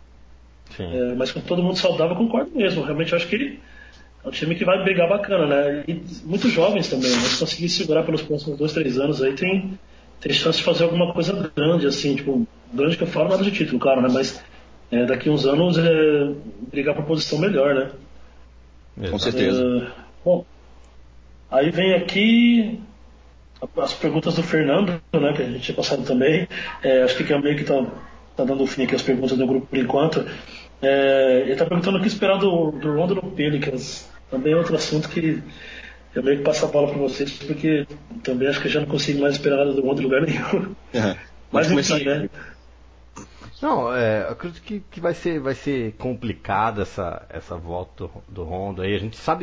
Mas com todo mundo saudável, eu concordo mesmo. Realmente eu acho que ele é um time que vai brigar bacana, né? E muitos jovens também, né? Se conseguir segurar pelos próximos 2-3 anos aí, tem chance de fazer alguma coisa grande, assim, tipo, grande que eu falo nada de título, claro, né? Mas daqui uns anos brigar por posição melhor, né? Com certeza. Bom, aí vem aqui as perguntas do Fernando, né? Que a gente tinha passado também. Acho que é meio que tá dando fim aqui as perguntas do grupo por enquanto. Ele está perguntando o que esperar do Rondo no Pelicans. Também é outro assunto que eu meio que passo a bola para vocês, porque também acho que eu já não consigo mais esperar nada do Rondo em lugar nenhum. Mas enfim, né? Não, eu acredito que vai ser complicada essa volta do Rondo aí. A gente sabe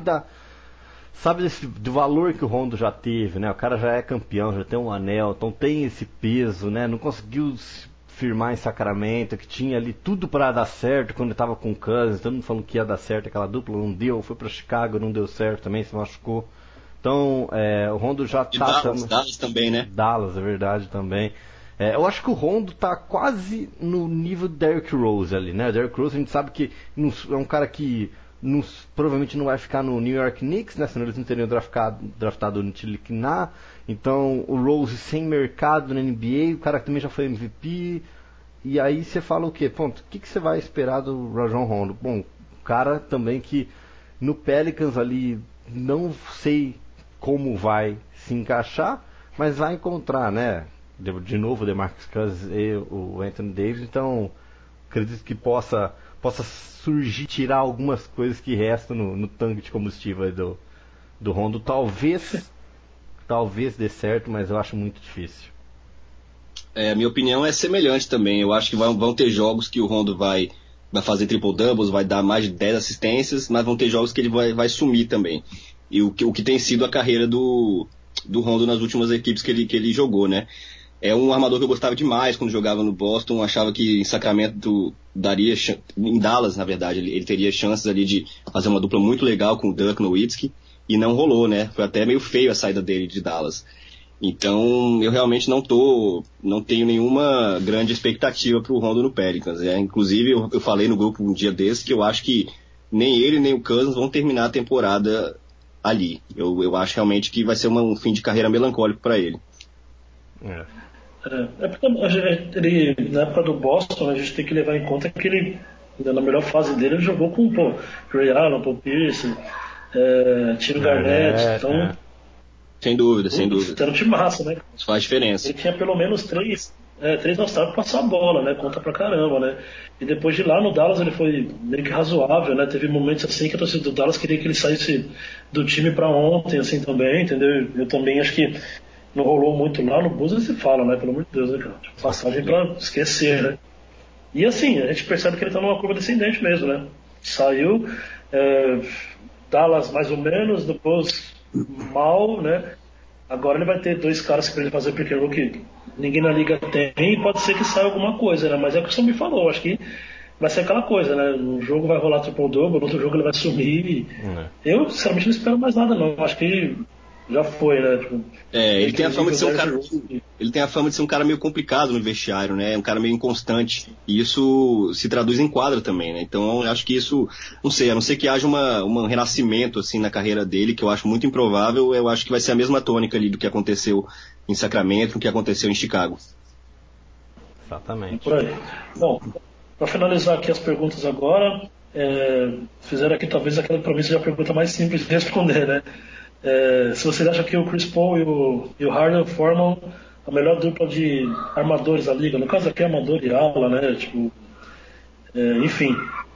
do valor que o Rondo já teve, né? O cara já é campeão, já tem um anel, então tem esse peso, né? Não conseguiu firmar em Sacramento, que tinha ali tudo para dar certo quando ele estava com o Cousins, todo mundo falando que ia dar certo, aquela dupla não deu, foi para Chicago, não deu certo também, se machucou. Então, o Rondo já tá... Dallas também, né? Dallas, é verdade, também. Eu acho que o Rondo tá quase no nível do Derrick Rose ali, né? O Derrick Rose a gente sabe que é um cara que provavelmente não vai ficar no New York Knicks, né? Senão eles não teriam draftado o Tilikiná. Então o Rose sem mercado na NBA, o cara que também já foi MVP. E aí você fala o quê? Ponto, o que você vai esperar do Rajon Rondo? Bom, o cara também que no Pelicans ali não sei como vai se encaixar, mas vai encontrar, né? De novo o DeMarcus Cousins e o Anthony Davis, então acredito que possa surgir, tirar algumas coisas que restam no tanque de combustível aí do Rondo. Talvez dê certo, mas eu acho muito difícil. A minha opinião é semelhante também. Eu acho que vão ter jogos que o Rondo vai fazer triple-doubles, vai dar mais de 10 assistências, mas vão ter jogos que ele vai sumir também. E o que tem sido a carreira do Rondo nas últimas equipes que ele jogou, né? É um armador que eu gostava demais quando jogava no Boston. Achava que em Sacramento daria, em Dallas, na verdade, ele teria chances ali de fazer uma dupla muito legal com o Dirk Nowitzki, e não rolou, né? Foi até meio feio a saída dele de Dallas. Então, eu realmente não tenho nenhuma grande expectativa para o Rondo no Pelicans. Inclusive, eu falei no grupo um dia desse que eu acho que nem ele nem o Cousins vão terminar a temporada ali. Eu acho realmente que vai ser um fim de carreira melancólico para ele. Porque ele, na época do Boston, a gente tem que levar em conta que ele, na melhor fase dele, ele jogou com Ray Allen, Paul Pierce, Tiro Garnett, então... Sem dúvida. Era um time massa, né? Isso faz diferença. Ele tinha pelo menos três nostálgicos pra passar a bola, né? Conta pra caramba, né? E depois de lá no Dallas ele foi meio que razoável, né? Teve momentos assim que a torcida do Dallas queria que ele saísse do time pra ontem, assim, também, entendeu? Eu também acho que não rolou muito lá no Bulls, se fala, né? Pelo amor de Deus, né, cara? Tipo, passagem pra esquecer, né? E assim, a gente percebe que ele tá numa curva descendente mesmo, né? Saiu, Dallas mais ou menos, depois mal, né? Agora ele vai ter dois caras para ele fazer pick and roll que ninguém na liga tem, e pode ser que saia alguma coisa, né? Mas é o que o Sam me falou, acho que vai ser aquela coisa, né? Um jogo vai rolar triple-double, no outro jogo ele vai sumir. Eu, sinceramente, não espero mais nada, não. Acho que já foi, né? Tipo, ele tem a fama de ser um cara. Ele tem a fama de ser um cara meio complicado no vestiário, né? Um cara meio inconstante. E isso se traduz em quadra também, né? Então eu acho que isso, não sei, a não ser que haja um renascimento assim na carreira dele, que eu acho muito improvável, eu acho que vai ser a mesma tônica ali do que aconteceu em Sacramento, do que aconteceu em Chicago. Exatamente. Por aí. Bom, para finalizar aqui as perguntas agora, fizeram aqui talvez aquela promessa de a pergunta mais simples de responder, né? Se vocês acham que o Chris Paul e o Harden formam a melhor dupla de armadores da liga, no caso aqui é armador e ala, né? Tipo, enfim.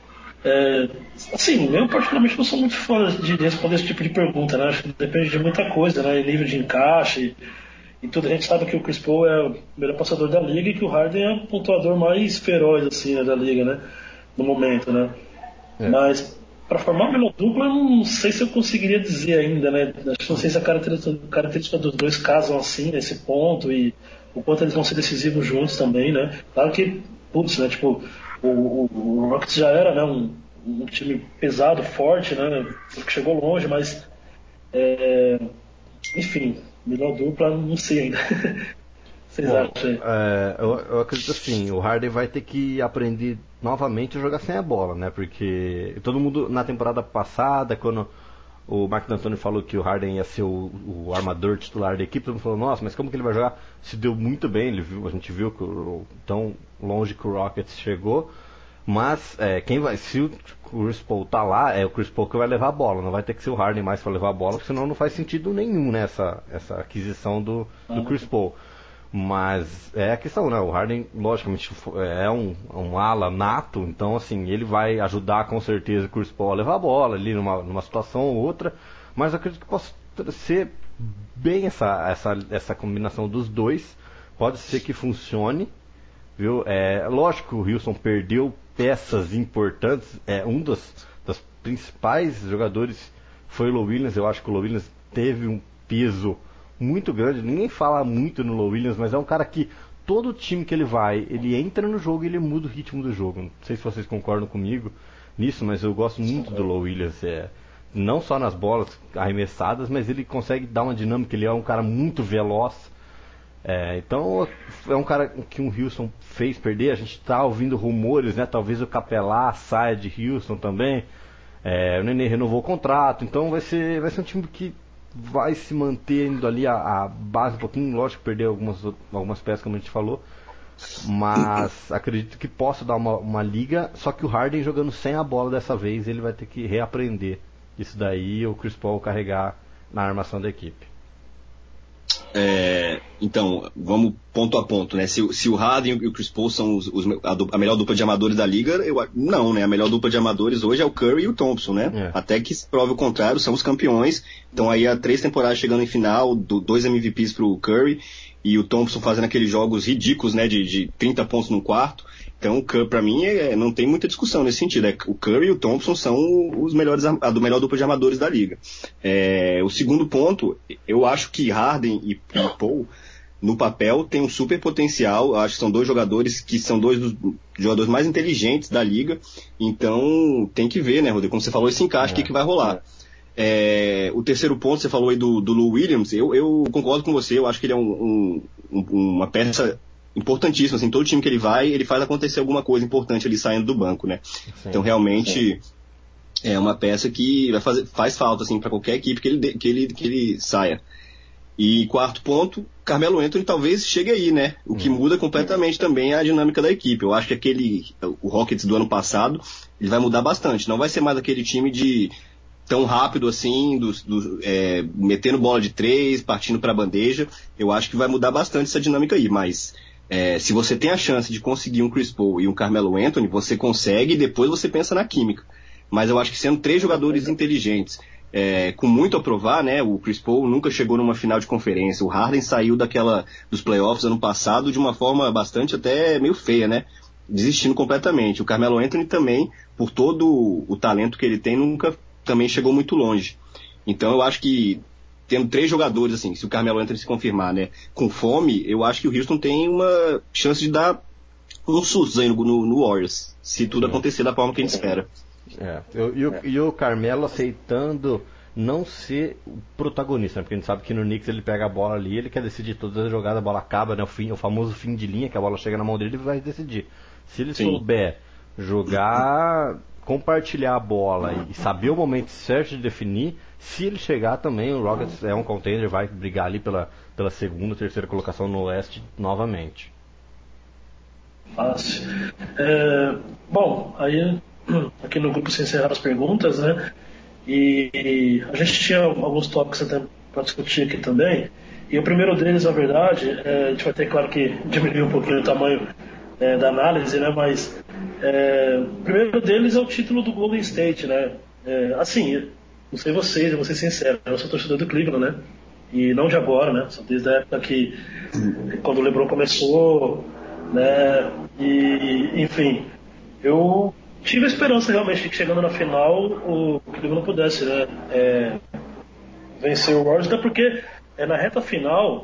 Assim, eu particularmente não sou muito fã de responder esse tipo de pergunta, né? Acho que depende de muita coisa, né? Nível de encaixe e tudo. A gente sabe que o Chris Paul é o melhor passador da liga e que o Harden é o pontuador mais feroz assim, né, da liga, né? No momento, né? Mas para formar a melhor dupla, eu não sei se eu conseguiria dizer ainda, né? Não sei se a característica dos dois casam assim, nesse ponto, e o quanto eles vão ser decisivos juntos também, né? Claro que, putz, né? Tipo, o Rockets já era, né? Um time pesado, forte, né? Que chegou longe, mas enfim, melhor dupla, não sei ainda. Vocês acham aí? Eu acredito assim, o Harden vai ter que aprender novamente a jogar sem a bola, né? Porque todo mundo na temporada passada, quando o Mark D'Antoni falou que o Harden ia ser o armador titular da equipe, todo mundo falou, nossa, mas como que ele vai jogar? Se deu muito bem, a gente viu que tão longe que o Rockets chegou, mas se o Chris Paul tá lá, é o Chris Paul que vai levar a bola, não vai ter que ser o Harden mais para levar a bola, senão não faz sentido nenhum, né, essa aquisição do Chris Paul. Mas é a questão, né? O Harden, logicamente, é um ala nato, então, assim, ele vai ajudar com certeza o Chris Paul a levar a bola ali numa situação ou outra, mas eu acredito que possa ser bem essa combinação dos dois, pode ser que funcione, viu? Lógico que o Houston perdeu peças importantes, um dos principais jogadores foi o Lou Williams. Eu acho que o Lou Williams teve um peso muito grande, ninguém fala muito no Lou Williams, mas é um cara que todo time que ele vai, ele entra no jogo e ele muda o ritmo do jogo. Não sei se vocês concordam comigo nisso, mas eu gosto muito do Lou Williams, não só nas bolas arremessadas, mas ele consegue dar uma dinâmica, ele é um cara muito veloz. Então é um cara que o Houston fez perder. A gente está ouvindo rumores, né? Talvez o Capelá saia de Houston também. O Nenê renovou o contrato, então vai ser um time que vai se mantendo ali a base um pouquinho, lógico, perder algumas peças, como a gente falou, mas acredito que possa dar uma liga, só que o Harden jogando sem a bola dessa vez, ele vai ter que reaprender isso daí, o Chris Paul carregar na armação da equipe. Então, vamos ponto a ponto, né? Se o Harden e o Chris Paul são a melhor dupla de amadores da liga, não, né? A melhor dupla de amadores hoje é o Curry e o Thompson, né? Até que se prove o contrário, são os campeões. Então aí há 3 temporadas chegando em final, 2 MVPs pro Curry e o Thompson fazendo aqueles jogos ridículos, né? De 30 pontos no quarto. Então, o Curry, pra mim, não tem muita discussão nesse sentido. O Curry e o Thompson são os melhores, a melhor dupla de amadores da liga. O segundo ponto, eu acho que Harden e Paul no papel tem um super potencial. Acho que são dois jogadores que são dois dos jogadores mais inteligentes da liga. Então tem que ver, né, Rodrigo? Como você falou, esse encaixe, o que vai rolar. O terceiro ponto, você falou aí do Lou Williams. Eu concordo com você. Eu acho que ele é uma peça importantíssima. Assim, todo time que ele vai, ele faz acontecer alguma coisa importante ali saindo do banco, né? Sim, então realmente é uma peça que faz falta assim, para qualquer equipe que ele saia. E quarto ponto, Carmelo Anthony talvez chegue aí, né? O que muda completamente também a dinâmica da equipe. Eu acho que o Rockets do ano passado, ele vai mudar bastante. Não vai ser mais aquele time tão rápido assim, metendo bola de 3, partindo para a bandeja. Eu acho que vai mudar bastante essa dinâmica aí. Mas se você tem a chance de conseguir um Chris Paul e um Carmelo Anthony, você consegue e depois você pensa na química. Mas eu acho que sendo 3 jogadores inteligentes, com muito a provar, né? O Chris Paul nunca chegou numa final de conferência. O Harden saiu dos playoffs ano passado de uma forma bastante até meio feia, né? Desistindo completamente. O Carmelo Anthony também, por todo o talento que ele tem, nunca também chegou muito longe. Então eu acho que tendo 3 jogadores, assim, se o Carmelo Anthony se confirmar, né, com fome, eu acho que o Houston tem uma chance de dar um susto aí no Warriors, se tudo acontecer da forma que a gente espera. E o Carmelo aceitando não ser o protagonista, né? Porque a gente sabe que no Knicks ele pega a bola ali, ele quer decidir toda a jogada, a bola acaba, né? O famoso fim de linha, que a bola chega na mão dele, ele vai decidir. Se ele souber jogar, compartilhar a bola e saber o momento certo de definir, se ele chegar também, o Rockets é um contender, vai brigar ali pela segunda, terceira colocação no Oeste novamente. Fácil. Bom, aí aqui no grupo se encerraram as perguntas, né? E a gente tinha alguns tópicos até para discutir aqui também. E o primeiro deles, na verdade, a gente vai ter, claro, que diminuir um pouquinho o tamanho da análise, né? Mas o primeiro deles é o título do Golden State, né? Assim, não sei vocês, eu vou ser sincero, eu sou torcedor do Cleveland, né? E não de agora, né? Só desde a época que quando o LeBron começou, né? E, enfim, eu tive a esperança realmente de que chegando na final o Cleveland pudesse, né, vencer o Warriors, até porque na reta final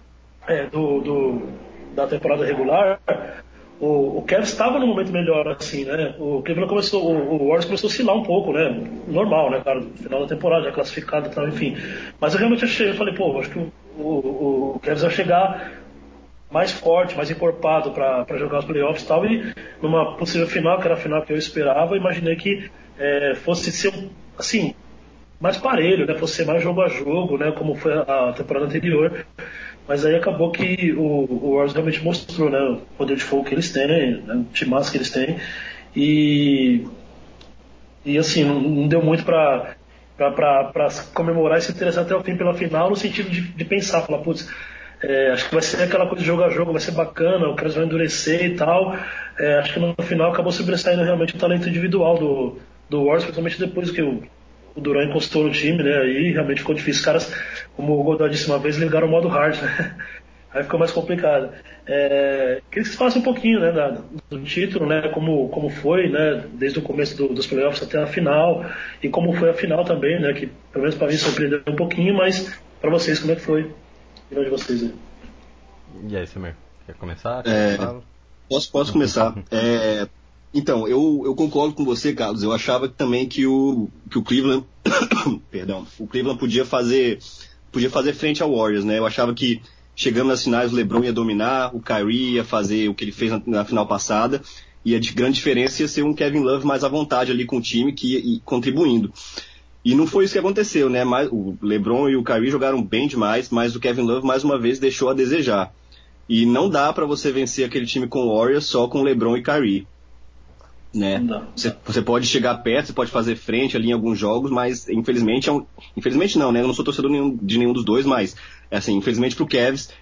da temporada regular o Cavs estava no momento melhor, assim, né? O Cleveland o Warriors começou a oscilar um pouco, né? Normal, né, cara? No final da temporada, já classificado e tal, enfim. Mas eu realmente eu falei, acho que o Cavs vai chegar mais forte, mais encorpado para jogar os playoffs e tal, e numa possível final, que era a final que eu esperava, imaginei que fosse ser, assim, mais parelho, né, fosse ser mais jogo a jogo, né, como foi a temporada anterior, mas aí acabou que o Warriors realmente mostrou, né, o poder de fogo que eles têm, né, o timaço que eles têm, e assim, não deu muito para comemorar e se interessar até o fim pela final, no sentido de pensar, falar, putz, acho que vai ser aquela coisa de jogo a jogo, vai ser bacana, o cara vai endurecer e tal. Acho que no final acabou sobressaindo realmente o talento individual do Warriors, principalmente depois que o Durant encostou no time, né? Aí realmente ficou difícil. Os caras, como o Godoy disse uma vez, ligaram o modo hard, né? Aí ficou mais complicado. Queria que vocês falassem um pouquinho, né, do título, né? Como foi, né? Desde o começo dos playoffs até a final, e como foi a final também, né? Que pelo menos para mim surpreendeu um pouquinho, mas para vocês como é que foi? De vocês aí. E aí, Samir? Quer começar? Posso começar. Então, eu concordo com você, Carlos. Eu achava também que o Cleveland perdão, o Cleveland podia fazer frente ao Warriors, né? Eu achava que chegando nas finais o LeBron ia dominar, o Kyrie ia fazer o que ele fez na final passada, e a grande diferença ia ser um Kevin Love mais à vontade ali com o time, que ia contribuindo. E não foi isso que aconteceu, né? O LeBron e o Kyrie jogaram bem demais, mas o Kevin Love mais uma vez deixou a desejar. E não dá pra você vencer aquele time com o Warriors só com LeBron e Kyrie, né? Você pode chegar perto, você pode fazer frente ali em alguns jogos, mas infelizmente infelizmente não, né? Eu não sou torcedor de nenhum dos dois, mas assim, infelizmente pro Cavs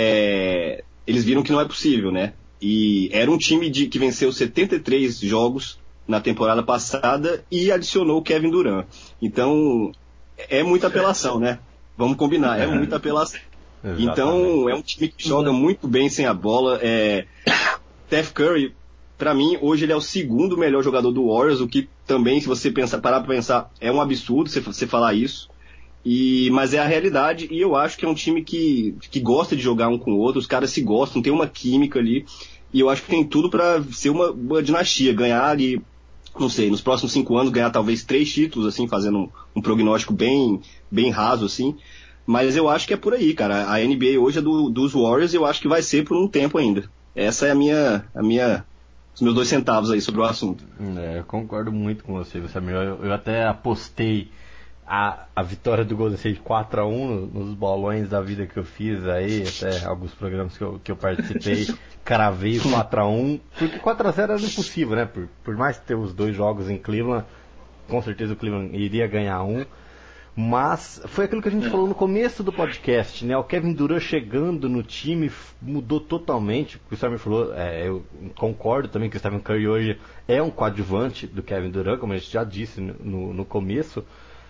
eles viram que não é possível, né? E era um time que venceu 73 jogos na temporada passada e adicionou o Kevin Durant. Então, é muita apelação, né? Vamos combinar, é muita apelação. Exatamente. Então, é um time que joga muito bem sem a bola. Steph Curry, pra mim, hoje ele é o segundo melhor jogador do Warriors, o que também, se você parar pra pensar, é um absurdo você falar isso. Mas é a realidade, e eu acho que é um time que gosta de jogar um com o outro, os caras se gostam, tem uma química ali, e eu acho que tem tudo para ser uma dinastia, ganhar ali, não sei, nos próximos 5 anos, ganhar talvez 3 títulos, assim, fazendo um prognóstico bem raso, assim, mas eu acho que é por aí, cara. A NBA hoje é dos Warriors, e eu acho que vai ser por um tempo ainda. Essa é os meus 2 centavos aí sobre o assunto. Eu concordo muito com você, Samir. Eu até apostei a vitória do Golden State 4-1 nos bolões da vida que eu fiz aí, até alguns programas que eu participei, cravei 4-1, porque 4-0 era impossível, né? Por mais ter os 2 jogos em Cleveland, com certeza o Cleveland iria ganhar um. Mas foi aquilo que a gente falou no começo do podcast, né? O Kevin Durant chegando no time mudou totalmente. O que o Samir falou, eu concordo também que o Stephen Curry hoje é um coadjuvante do Kevin Durant, como a gente já disse no começo.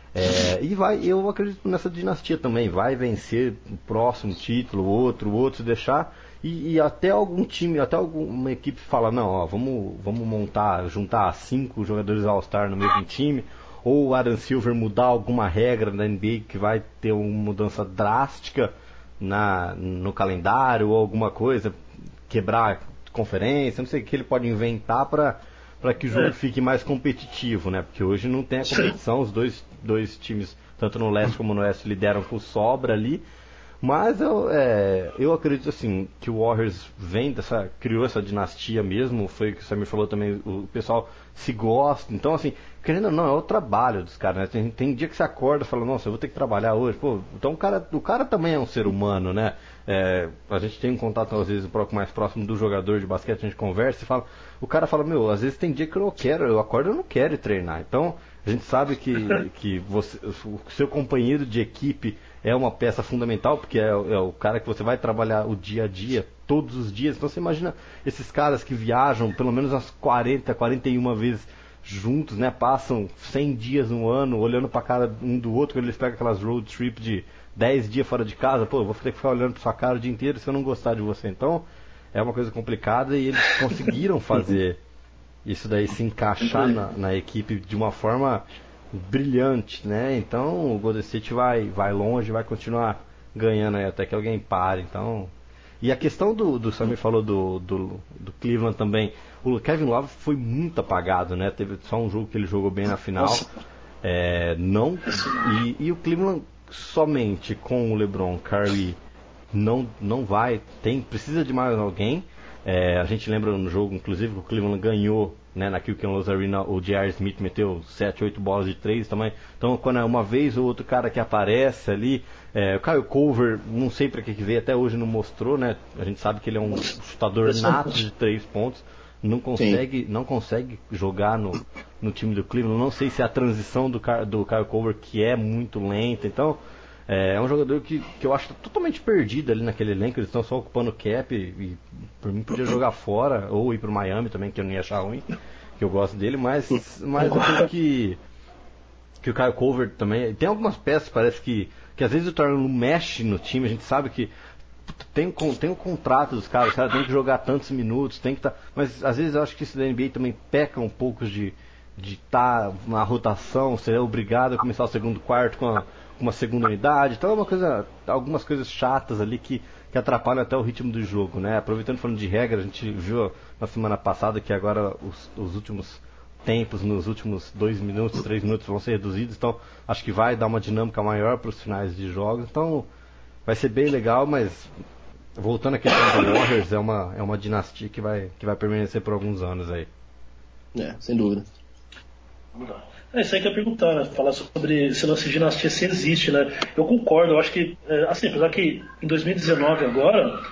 Eu acredito nessa dinastia também, vai vencer o próximo título, outro se deixar, e até algum time, até alguma equipe fala, não, ó, vamos juntar 5 jogadores All-Star no mesmo time, ou o Adam Silver mudar alguma regra da NBA que vai ter uma mudança drástica no calendário, ou alguma coisa, quebrar conferência, não sei o que ele pode inventar para que o jogo fique mais competitivo, né? Porque hoje não tem a competição, os dois times, tanto no leste como no oeste, lideram com sobra ali. Mas eu acredito assim que o Warriors criou essa dinastia mesmo, foi o que o Samir falou também, o pessoal se gosta. Então, assim, querendo ou não, é o trabalho dos caras, né? Tem dia que você acorda e fala, nossa, eu vou ter que trabalhar hoje. Pô, então o cara também é um ser humano, né? A gente tem um contato, às vezes, um pouco mais próximo do jogador de basquete, a gente conversa e fala, o cara fala, às vezes tem dia que eu acordo e eu não quero ir treinar. Então, a gente sabe que o seu companheiro de equipe é uma peça fundamental, porque é o cara que você vai trabalhar o dia a dia, todos os dias. Então você imagina esses caras que viajam pelo menos umas 41 vezes juntos, né? Passam 100 dias no ano olhando pra cara um do outro, quando eles pegam aquelas road trip de 10 dias fora de casa. Pô, eu vou ter que ficar olhando pra sua cara o dia inteiro se eu não gostar de você. Então é uma coisa complicada, e eles conseguiram fazer isso daí se encaixar na equipe de uma forma brilhante, né? Então o Golden State vai longe, vai continuar ganhando aí até que alguém pare. Então, e a questão do Samir falou do Cleveland também, o Kevin Love foi muito apagado, né? Teve só um jogo que ele jogou bem na final. E o Cleveland somente com o LeBron, Curry não vai, precisa de mais alguém. A gente lembra no jogo, inclusive, que o Cleveland ganhou, né, na King Lowe's Arena, o J.R. Smith meteu 7, 8 bolas de 3 também. Então, quando é uma vez ou outro cara que aparece ali, o Kyle Korver, não sei para que veio, até hoje não mostrou, né? A gente sabe que ele é um chutador nato de 3 pontos, não consegue jogar no time do Cleveland. Não sei se é a transição do Kyle Korver que é muito lenta. Então, é um jogador que eu acho totalmente perdido ali naquele elenco. Eles estão só ocupando o cap, e por mim podia jogar fora, ou ir pro Miami também, que eu não ia achar ruim, que eu gosto dele, mas eu acho que o Kyle Korver também tem algumas peças, parece que às vezes o Torno mexe no time. A gente sabe que tem o contrato dos caras, os caras têm que jogar tantos minutos, mas às vezes eu acho que isso da NBA também peca um pouco de estar na rotação, ser obrigado a começar o segundo quarto com uma segunda unidade. Então algumas coisas chatas ali que atrapalham até o ritmo do jogo, né? Aproveitando, falando de regra, a gente viu na semana passada que agora os últimos tempos, nos últimos 2 minutos, 3 minutos vão ser reduzidos, então acho que vai dar uma dinâmica maior para os finais de jogos. Então vai ser bem legal, mas voltando à questão do Warriors, é uma dinastia que vai permanecer por alguns anos aí. Sem dúvida. Isso aí que eu ia perguntar, né? Falar sobre esse lance de dinastia, se existe, né? Eu concordo, eu acho que, assim, apesar que em 2019 agora,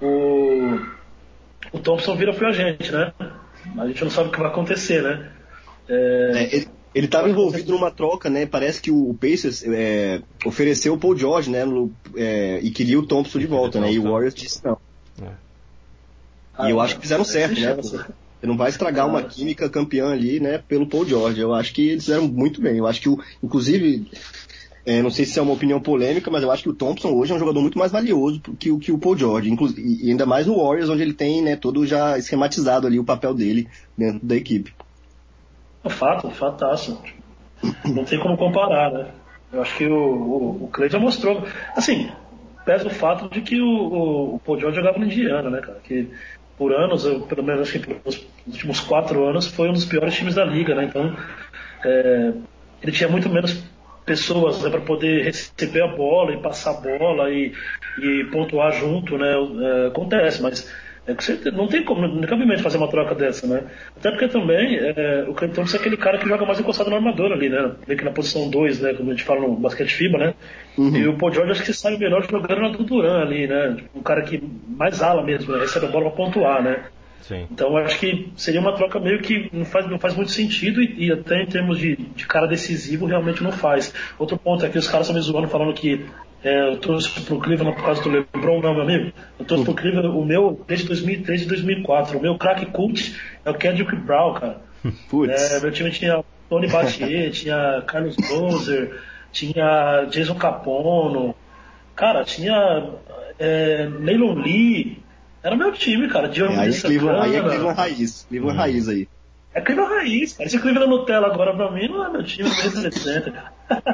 o Thompson vira free agente, né? A gente não sabe o que vai acontecer, né? Ele estava envolvido numa troca, né? Parece que o Pacers ofereceu o Paul George, né? E queria o Thompson de volta, né? E o Warriors disse não. E eu acho que fizeram certo, né? Você não vai estragar uma química campeã ali, né, pelo Paul George. Eu acho que eles fizeram muito bem. Eu acho que, inclusive, não sei se é uma opinião polêmica, mas eu acho que o Thompson hoje é um jogador muito mais valioso que o Paul George. E ainda mais no Warriors, onde ele tem, né, todo já esquematizado ali o papel dele dentro da equipe. Fataço. Não tem como comparar, né? Eu acho que o Clay já mostrou. Assim, pesa o fato de que o Paul George jogava no Indiana, né, cara? Que por anos, pelo menos acho que nos últimos 4 anos, foi um dos piores times da liga, né? Então, ele tinha muito menos pessoas, né, para poder receber a bola e passar a bola e pontuar junto, né? Acontece, mas não tem como, não tem cabimento fazer uma troca dessa, né? Até porque também o Clay Thompson é aquele cara que joga mais encostado no armador ali, né? Meio que na posição 2, né? Como a gente fala no basquete FIBA, né? Uhum. E o Paul George acho que sai melhor jogando na do Duran ali, né? Um cara que mais ala mesmo, né? Recebe a bola para pontuar, né? Sim. Então acho que seria uma troca meio que não faz muito sentido e até em termos de cara decisivo realmente não faz. Outro ponto é que os caras estão me zoando falando que eu torço pro Cleveland por causa do LeBron, não, meu amigo. Eu torço pro Cleveland, o meu, desde 2003 e 2004. O meu craque cult é o Kendrick Brown, cara. Putz. Meu time tinha Tony Battier, tinha Carlos Boozer, tinha Jason Capono, cara, tinha Neylon Lee. Era meu time, cara. Aí é Cleveland raiz. Cleveland raiz aí. É Cleveland raiz, cara. Esse Cleveland Nutella agora pra mim não é meu time, não me representa.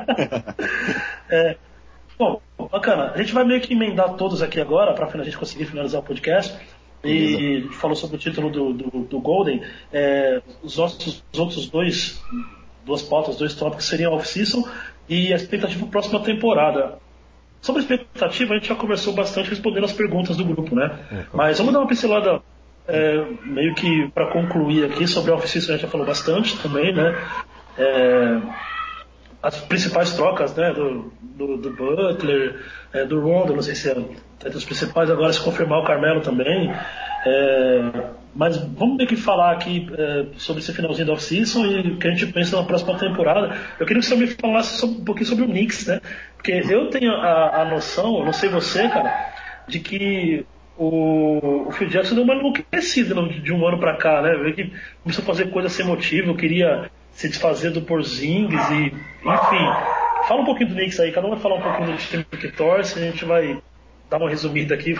Bom, bacana. A gente vai meio que emendar todos aqui agora, pra a gente conseguir finalizar o podcast. E falou sobre o título do Golden. Os outros duas pautas, 2 tópicos seriam a off-season e a expectativa para a próxima temporada. Sobre a expectativa, a gente já conversou bastante respondendo as perguntas do grupo, né? Mas vamos dar uma pincelada meio que para concluir aqui sobre a off-season, a gente já falou bastante também, né? As principais trocas, né? Do Butler, do Rondo, não sei se é entre os principais, agora se confirmar o Carmelo também. Mas vamos meio que falar aqui sobre esse finalzinho da off-season e o que a gente pensa na próxima temporada. Eu queria que você me falasse um pouquinho sobre o Knicks, né? Porque eu tenho a noção, não sei você, cara, de que o Phil Jackson deu uma enlouquecida de um ano pra cá, né? Veio que começou a fazer coisa sem motivo, queria se desfazer do Porzingis e, enfim. Fala um pouquinho do Knicks aí, cada um vai falar um pouquinho do time que torce, a gente vai dar uma resumida aqui.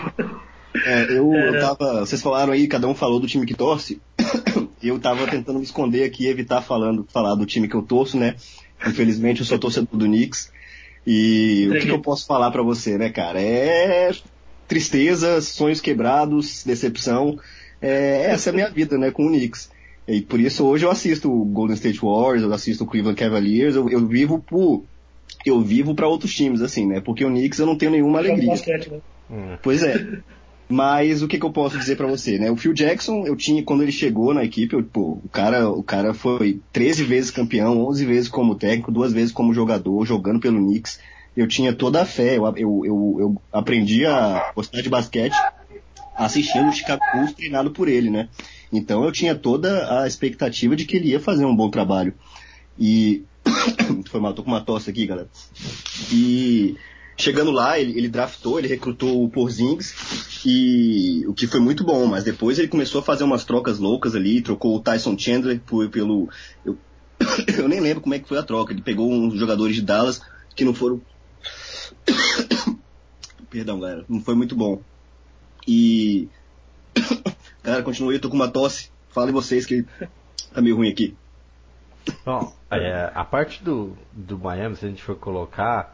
Vocês falaram aí, cada um falou do time que torce. Eu tava tentando me esconder aqui e evitar falar do time que eu torço, né? Infelizmente eu sou torcedor do Knicks. E o que eu posso falar pra você, né, cara? Tristeza, sonhos quebrados, decepção. Essa é a minha vida, né, com o Knicks. E por isso hoje eu assisto o Golden State Warriors, eu assisto o Cleveland Cavaliers, eu vivo pra outros times, assim, né? Porque o Knicks eu não tenho nenhuma alegria. Basquete, né? Pois é. Mas o que eu posso dizer pra você, né? O Phil Jackson, quando ele chegou na equipe, o cara foi 13 vezes campeão, 11 vezes como técnico, 2 vezes como jogador, jogando pelo Knicks. Eu tinha toda a fé, eu aprendi a gostar de basquete assistindo o Chicago Bulls treinado por ele, né? Então eu tinha toda a expectativa de que ele ia fazer um bom trabalho. E... Foi mal, tô com uma tosse aqui, galera. E... Chegando lá, ele draftou, ele recrutou o Porzingis, e o que foi muito bom, mas depois ele começou a fazer umas trocas loucas ali, trocou o Tyson Chandler pelo... Eu nem lembro como é que foi a troca, ele pegou uns jogadores de Dallas que não foram... Perdão, galera, não foi muito bom. E... Galera, continue, eu tô com uma tosse, falem vocês que tá meio ruim aqui. Bom, a parte do Miami, se a gente for colocar...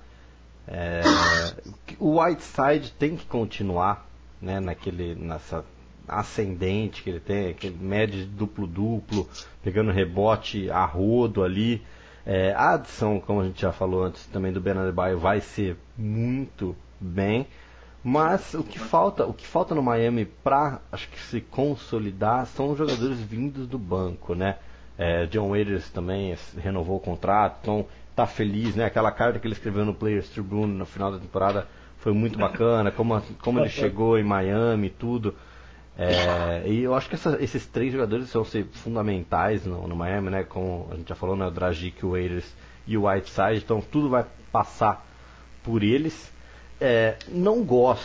o Whiteside tem que continuar, né, nessa ascendente que ele tem, aquele médio de duplo-duplo, pegando rebote a rodo ali. A adição, como a gente já falou antes, também do Ben Adebayo vai ser muito bem, mas o que falta no Miami para, acho que, se consolidar são os jogadores vindos do banco, né? John Waiters também renovou o contrato, então tá feliz, né? Aquela carta que ele escreveu no Players Tribune no final da temporada foi muito bacana, como ele chegou em Miami e tudo. E eu acho que esses 3 jogadores vão ser fundamentais no Miami, né? Como a gente já falou, né? O Dragic, o Waiters e o Whiteside, então tudo vai passar por eles. Não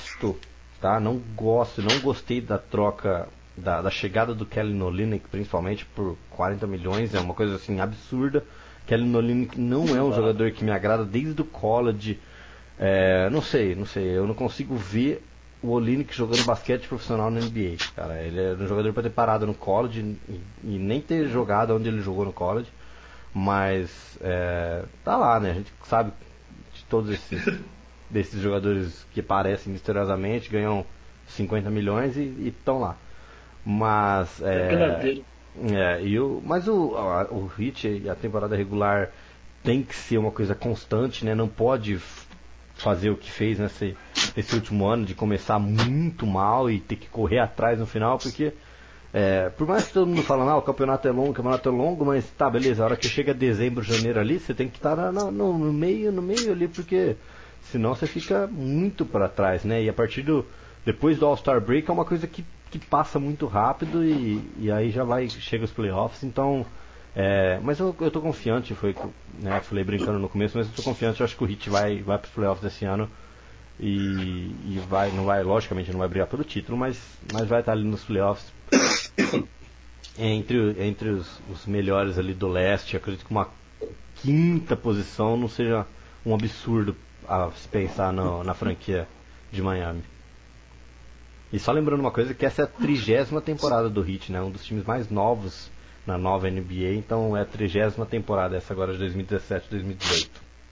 gostei da troca, da chegada do Kelly Olynyk, principalmente por 40 milhões, é uma coisa assim absurda. Kelly Olynyk não é um jogador que me agrada desde o college. Não sei, eu não consigo ver o Olynyk jogando basquete profissional na NBA, cara. Ele é um jogador para ter parado no college e nem ter jogado onde ele jogou no college, mas tá lá, né? A gente sabe todos desses jogadores que aparecem misteriosamente ganham 50 milhões e estão lá. Mas mas o Heat, a temporada regular tem que ser uma coisa constante, né? Não pode fazer o que fez nesse último ano, de começar muito mal e ter que correr atrás no final, porque por mais que todo mundo fale, o campeonato é longo, mas tá, beleza, a hora que chega dezembro, janeiro ali, você tem que estar no meio ali, porque senão você fica muito para trás, né? E a partir depois do All-Star Break é uma coisa que passa muito rápido e aí chega os playoffs, então mas eu tô confiante, falei brincando no começo, mas eu tô confiante, eu acho que o Heat vai para os playoffs desse ano e logicamente não vai brigar pelo título, mas vai estar ali nos playoffs entre os melhores ali do leste. Eu acredito que uma quinta posição não seja um absurdo a se pensar na franquia de Miami. E só lembrando uma coisa, que essa é a 30ª temporada do Heat, né? Um dos times mais novos na nova NBA, então é a 30ª temporada, essa agora de 2017-2018.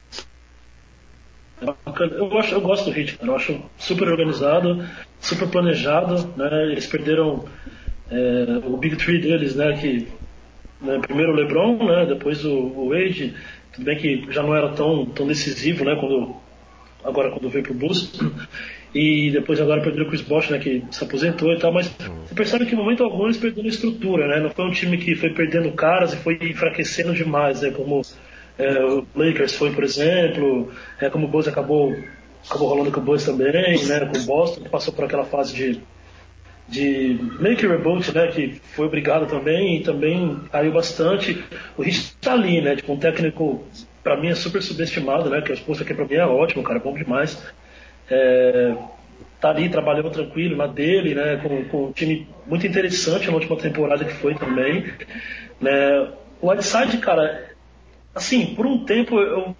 Eu gosto do Heat, cara. Eu acho super organizado, super planejado, né? Eles perderam o Big Three deles, né? Que, primeiro o LeBron, né? Depois o Wade. Tudo bem que já não era tão decisivo, né? Quando veio pro Bulls. E depois agora perderam o Chris Bosh, né, que se aposentou e tal, mas você percebe que em momento algum eles perderam a estrutura, né? Não foi um time que foi perdendo caras e foi enfraquecendo demais, né? Como o Lakers foi, por exemplo, como o Bulls acabou rolando com o Bulls também, né? Com o Boston, que passou por aquela fase de make reboot, né? Que foi obrigado também e também caiu bastante. O Heat tá ali, né? Tipo, um técnico, pra mim, é super subestimado, né? Que o posto aqui pra mim é ótimo, cara, bom demais. Tá ali trabalhando tranquilo na dele, né, com um time muito interessante na última temporada que foi também, né. O Whiteside, cara, assim, por um tempo eu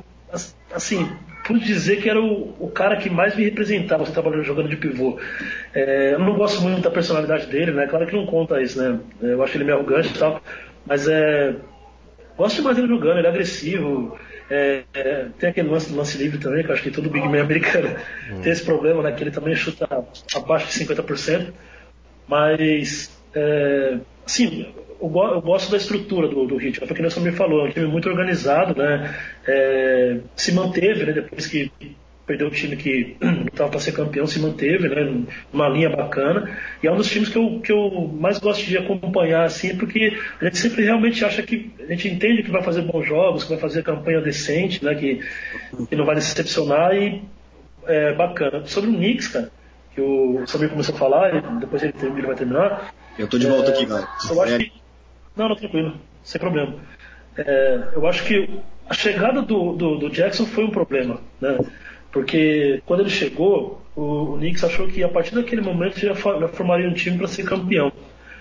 pude dizer que era o cara que mais me representava, você trabalhando jogando de pivô. Eu não gosto muito da personalidade dele, né, claro que não conta isso, né, eu acho ele meio arrogante e tal, mas gosto demais dele jogando, ele é agressivo. Tem aquele lance livre também, que eu acho que todo Big Man americano tem esse problema, né? Que ele também chuta abaixo de 50%. Mas, assim, eu gosto da estrutura do Heat. Porque o Samir falou, é um time muito organizado, né? Se manteve, né? Depois que perdeu o time que lutava para ser campeão, se manteve, né? Numa linha bacana. E é um dos times que eu mais gosto de acompanhar, assim, porque a gente sempre realmente acha que a gente entende que vai fazer bons jogos, que vai fazer campanha decente, né? Que não vai decepcionar e é bacana. Sobre o Knicks, cara, que o Samir começou a falar, e depois ele vai terminar. Eu tô de volta aqui, vai. Eu acho que... Não, tranquilo, sem problema. Eu acho que a chegada do Jackson foi um problema, né? Porque quando ele chegou, o Knicks achou que a partir daquele momento já formaria um time para ser campeão.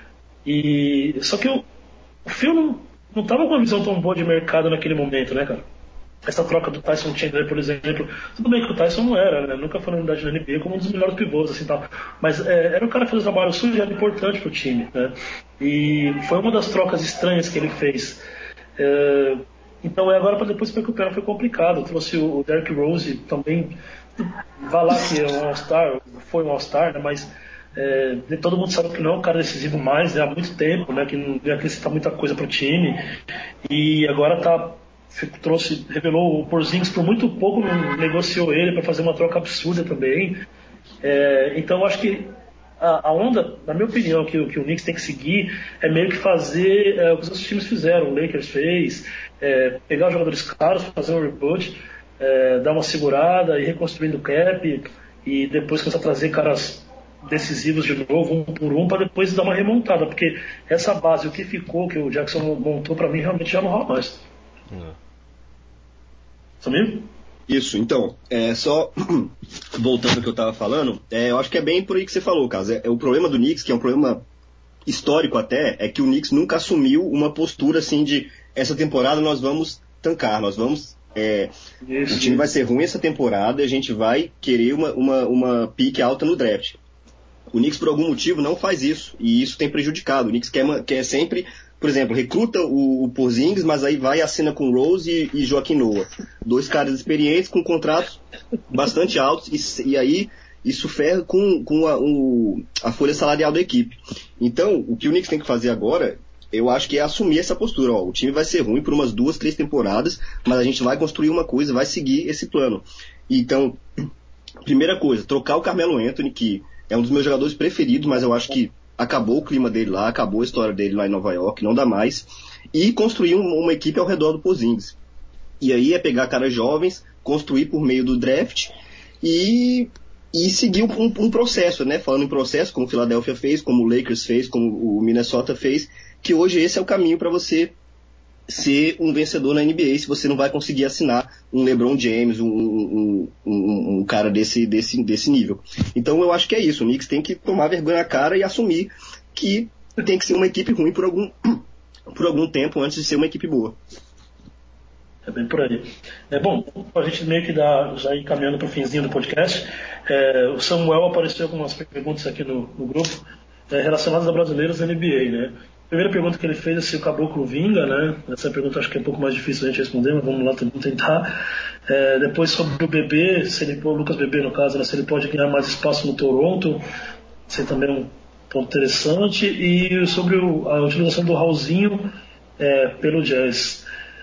Só que o Phil não estava com uma visão tão boa de mercado naquele momento, né, cara? Essa troca do Tyson Chandler, por exemplo, tudo bem que o Tyson não era, né? Nunca foi na unidade da NBA como um dos melhores pivôs, assim, tal. Mas era um cara que fez um trabalho sujo e era importante pro time, né? E foi uma das trocas estranhas que ele fez. Então agora para depois se recuperar foi complicado. Trouxe o Derrick Rose também, vai lá que é um All-Star, foi um All-Star, né? Mas todo mundo sabe que não é um cara decisivo mais, né? Há muito tempo, né? Que não ia acrescentar muita coisa pro time. E agora revelou o Porzingis por muito pouco, negociou ele para fazer uma troca absurda também. Então eu acho que a onda, na minha opinião, que o Knicks tem que seguir é meio que fazer o que os outros times fizeram. O Lakers fez, pegar os jogadores caros, fazer um reboot, dar uma segurada e reconstruindo o cap e depois começar a trazer caras decisivos de novo, um por um, para depois dar uma remontada, porque essa base, o que ficou, que o Jackson montou, para mim realmente já não rola mais. Samir? Isso, então, só voltando ao que eu estava falando, eu acho que é bem por aí que você falou, Caso. O problema do Knicks, que é um problema histórico até, é que o Knicks nunca assumiu uma postura assim de essa temporada nós vamos tancar, nós vamos... o time vai ser ruim essa temporada e a gente vai querer uma pique alta no draft. O Knicks, por algum motivo, não faz isso, e isso tem prejudicado. O Knicks quer sempre por exemplo, recruta o Porzingis, mas aí vai e assina com Rose e Joaquim Noah. 2 caras experientes com contratos bastante altos e aí isso ferra com a folha salarial da equipe. Então, o que o Knicks tem que fazer agora, eu acho que é assumir essa postura. Ó, o time vai ser ruim por umas 2, 3 temporadas, mas a gente vai construir uma coisa, vai seguir esse plano. Então, primeira coisa, trocar o Carmelo Anthony, que é um dos meus jogadores preferidos, mas eu acho que acabou o clima dele lá, acabou a história dele lá em Nova York, não dá mais, e construir uma equipe ao redor do Porzingis. E aí é pegar caras jovens, construir por meio do draft e seguir um processo, né? Falando em processo, como o Philadelphia fez, como o Lakers fez, como o Minnesota fez, que hoje esse é o caminho para você ser um vencedor na NBA, se você não vai conseguir assinar um LeBron James, um cara desse nível. Então eu acho que é isso, o Knicks tem que tomar vergonha na cara e assumir que tem que ser uma equipe ruim por algum tempo antes de ser uma equipe boa. É bem por aí. Bom, a gente meio que já ir caminhando para o finzinho do podcast, o Samuel apareceu algumas perguntas aqui no grupo relacionadas a brasileiros da NBA, né? A primeira pergunta que ele fez é se o Caboclo vinga, né? Essa pergunta acho que é um pouco mais difícil a gente responder, mas vamos lá tentar. Depois sobre o Bebê, o Lucas Bebê no caso, né? Se ele pode ganhar mais espaço no Toronto, isso também é um ponto interessante. E sobre a utilização do Raulzinho pelo Jazz.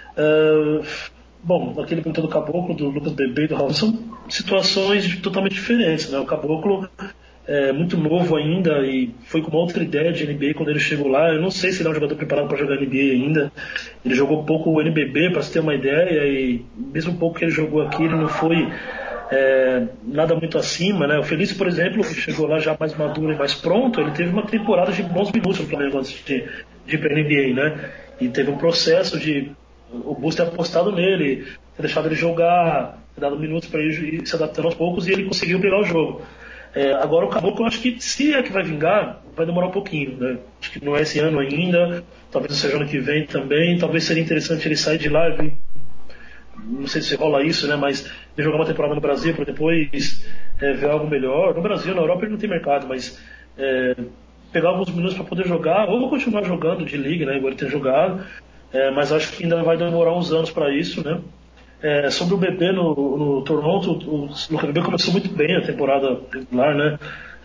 Bom, aquele pergunta do Caboclo, do Lucas Bebê e do Raulzinho são situações totalmente diferentes, né? O Caboclo é muito novo ainda e foi com uma outra ideia de NBA quando ele chegou lá. Eu não sei se ele é um jogador preparado para jogar NBA ainda. Ele jogou pouco o NBB, para se ter uma ideia, e mesmo pouco que ele jogou aqui, ele não foi nada muito acima, né? O Felício, por exemplo, que chegou lá já mais maduro e mais pronto, ele teve uma temporada de bons minutos no Flamengo antes de ir para a NBA, né? E teve um processo de o Bulls ter apostado nele, ter deixado ele jogar, ter dado minutos para ele ir se adaptando aos poucos, e ele conseguiu pegar o jogo. Agora o Caboclo, eu acho que se é que vai vingar, vai demorar um pouquinho, né? Acho que não é esse ano ainda, talvez seja ano que vem também. Talvez seria interessante ele sair de lá e vir, não sei se rola isso, né? Mas ele jogar uma temporada no Brasil para depois ver algo melhor. No Brasil, na Europa ele não tem mercado, mas pegar alguns minutos para poder jogar, ou continuar jogando de liga, né? Igual ele tem jogado, mas acho que ainda vai demorar uns anos para isso, né? Sobre o Bebê no Toronto, o Lucas Bebê começou muito bem a temporada regular, né?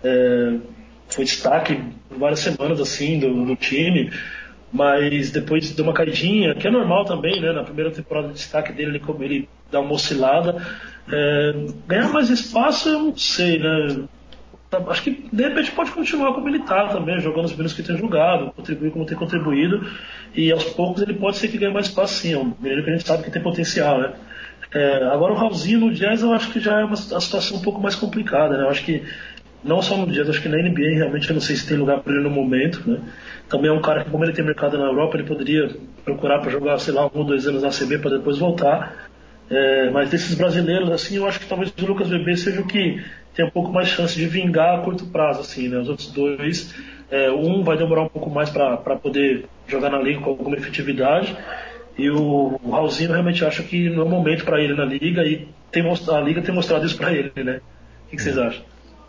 Foi destaque várias semanas assim do time, mas depois deu uma caidinha, que é normal também, né? Na primeira temporada de destaque dele ele dá uma oscilada. Ganhar mais espaço eu não sei, né? Acho que de repente pode continuar como ele está também, jogando os minutos que tem jogado, contribuir como tem contribuído, e aos poucos ele pode ser que ganhe mais espaço sim. É um menino que a gente sabe que tem potencial, né? Agora o Raulzinho no Jazz eu acho que já é uma situação um pouco mais complicada, né? Eu acho que não só no Jazz, acho que na NBA realmente eu não sei se tem lugar para ele no momento, né? Também é um cara que, como ele tem mercado na Europa, ele poderia procurar para jogar, sei lá, 1 ou 2 anos na CB para depois voltar. Mas desses brasileiros, assim, eu acho que talvez o Lucas Bebê seja o que tem um pouco mais chance de vingar a curto prazo, assim, né? Os outros dois, um vai demorar um pouco mais para poder jogar na liga com alguma efetividade, e o Raulzinho realmente acho que não é o momento para ele na liga, e a liga tem mostrado isso para ele, né? O que vocês acham?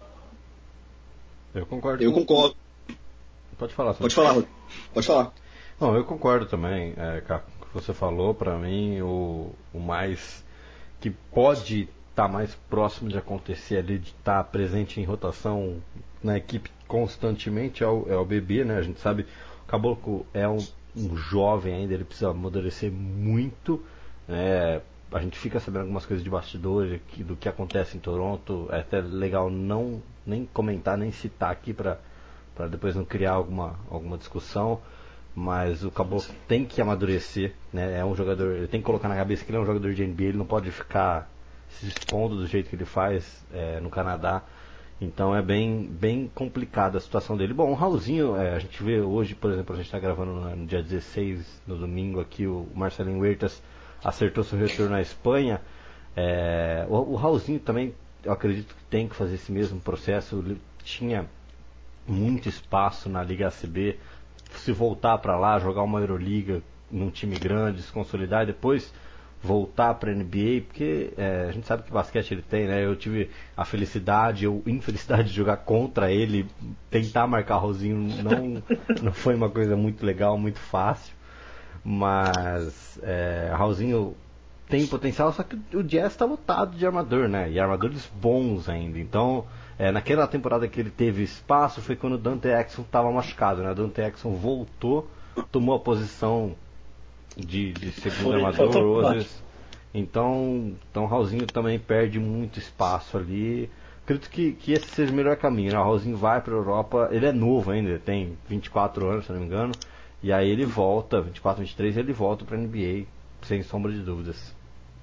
Eu concordo. Pode falar, Pode falar. Pode falar. Não, eu concordo também, Caco. O que você falou, para mim, o mais que pode estar mais próximo de acontecer ali, de estar presente em rotação na equipe constantemente é o Bebê, né? A gente sabe, o Caboclo é um jovem ainda, ele precisa amadurecer muito, né? A gente fica sabendo algumas coisas de bastidores do que acontece em Toronto. É até legal nem comentar, nem citar aqui para depois não criar alguma discussão. Mas o Caboclo tem que amadurecer, né? É um jogador, ele tem que colocar na cabeça que ele é um jogador de NBA, ele não pode ficar se expondo do jeito que ele faz no Canadá. Então é bem complicada a situação dele. Bom, o Raulzinho, a gente vê hoje, por exemplo, a gente está gravando no dia 16, no domingo aqui, o Marcelinho Huertas acertou seu retorno na Espanha. O Raulzinho também, eu acredito que tem que fazer esse mesmo processo. Ele tinha muito espaço na Liga ACB, se voltar para lá, jogar uma Euroliga num time grande, se consolidar, e depois voltar para a NBA, porque a gente sabe que basquete ele tem, né? Eu tive a felicidade ou infelicidade de jogar contra ele, tentar marcar Raulzinho não foi uma coisa muito legal, muito fácil, mas Raulzinho tem potencial, só que o Jazz está lotado de armador, né? E armadores bons ainda, então naquela temporada que ele teve espaço foi quando o Dante Exum estava machucado, né? O Dante Exum voltou, tomou a posição de segundo armador. Então Raulzinho também perde muito espaço ali. Acredito que esse seja o melhor caminho, né? O Raulzinho vai para a Europa, ele é novo ainda, tem 24 anos, se não me engano, e aí ele volta, 24, 23, ele volta para a NBA, sem sombra de dúvidas.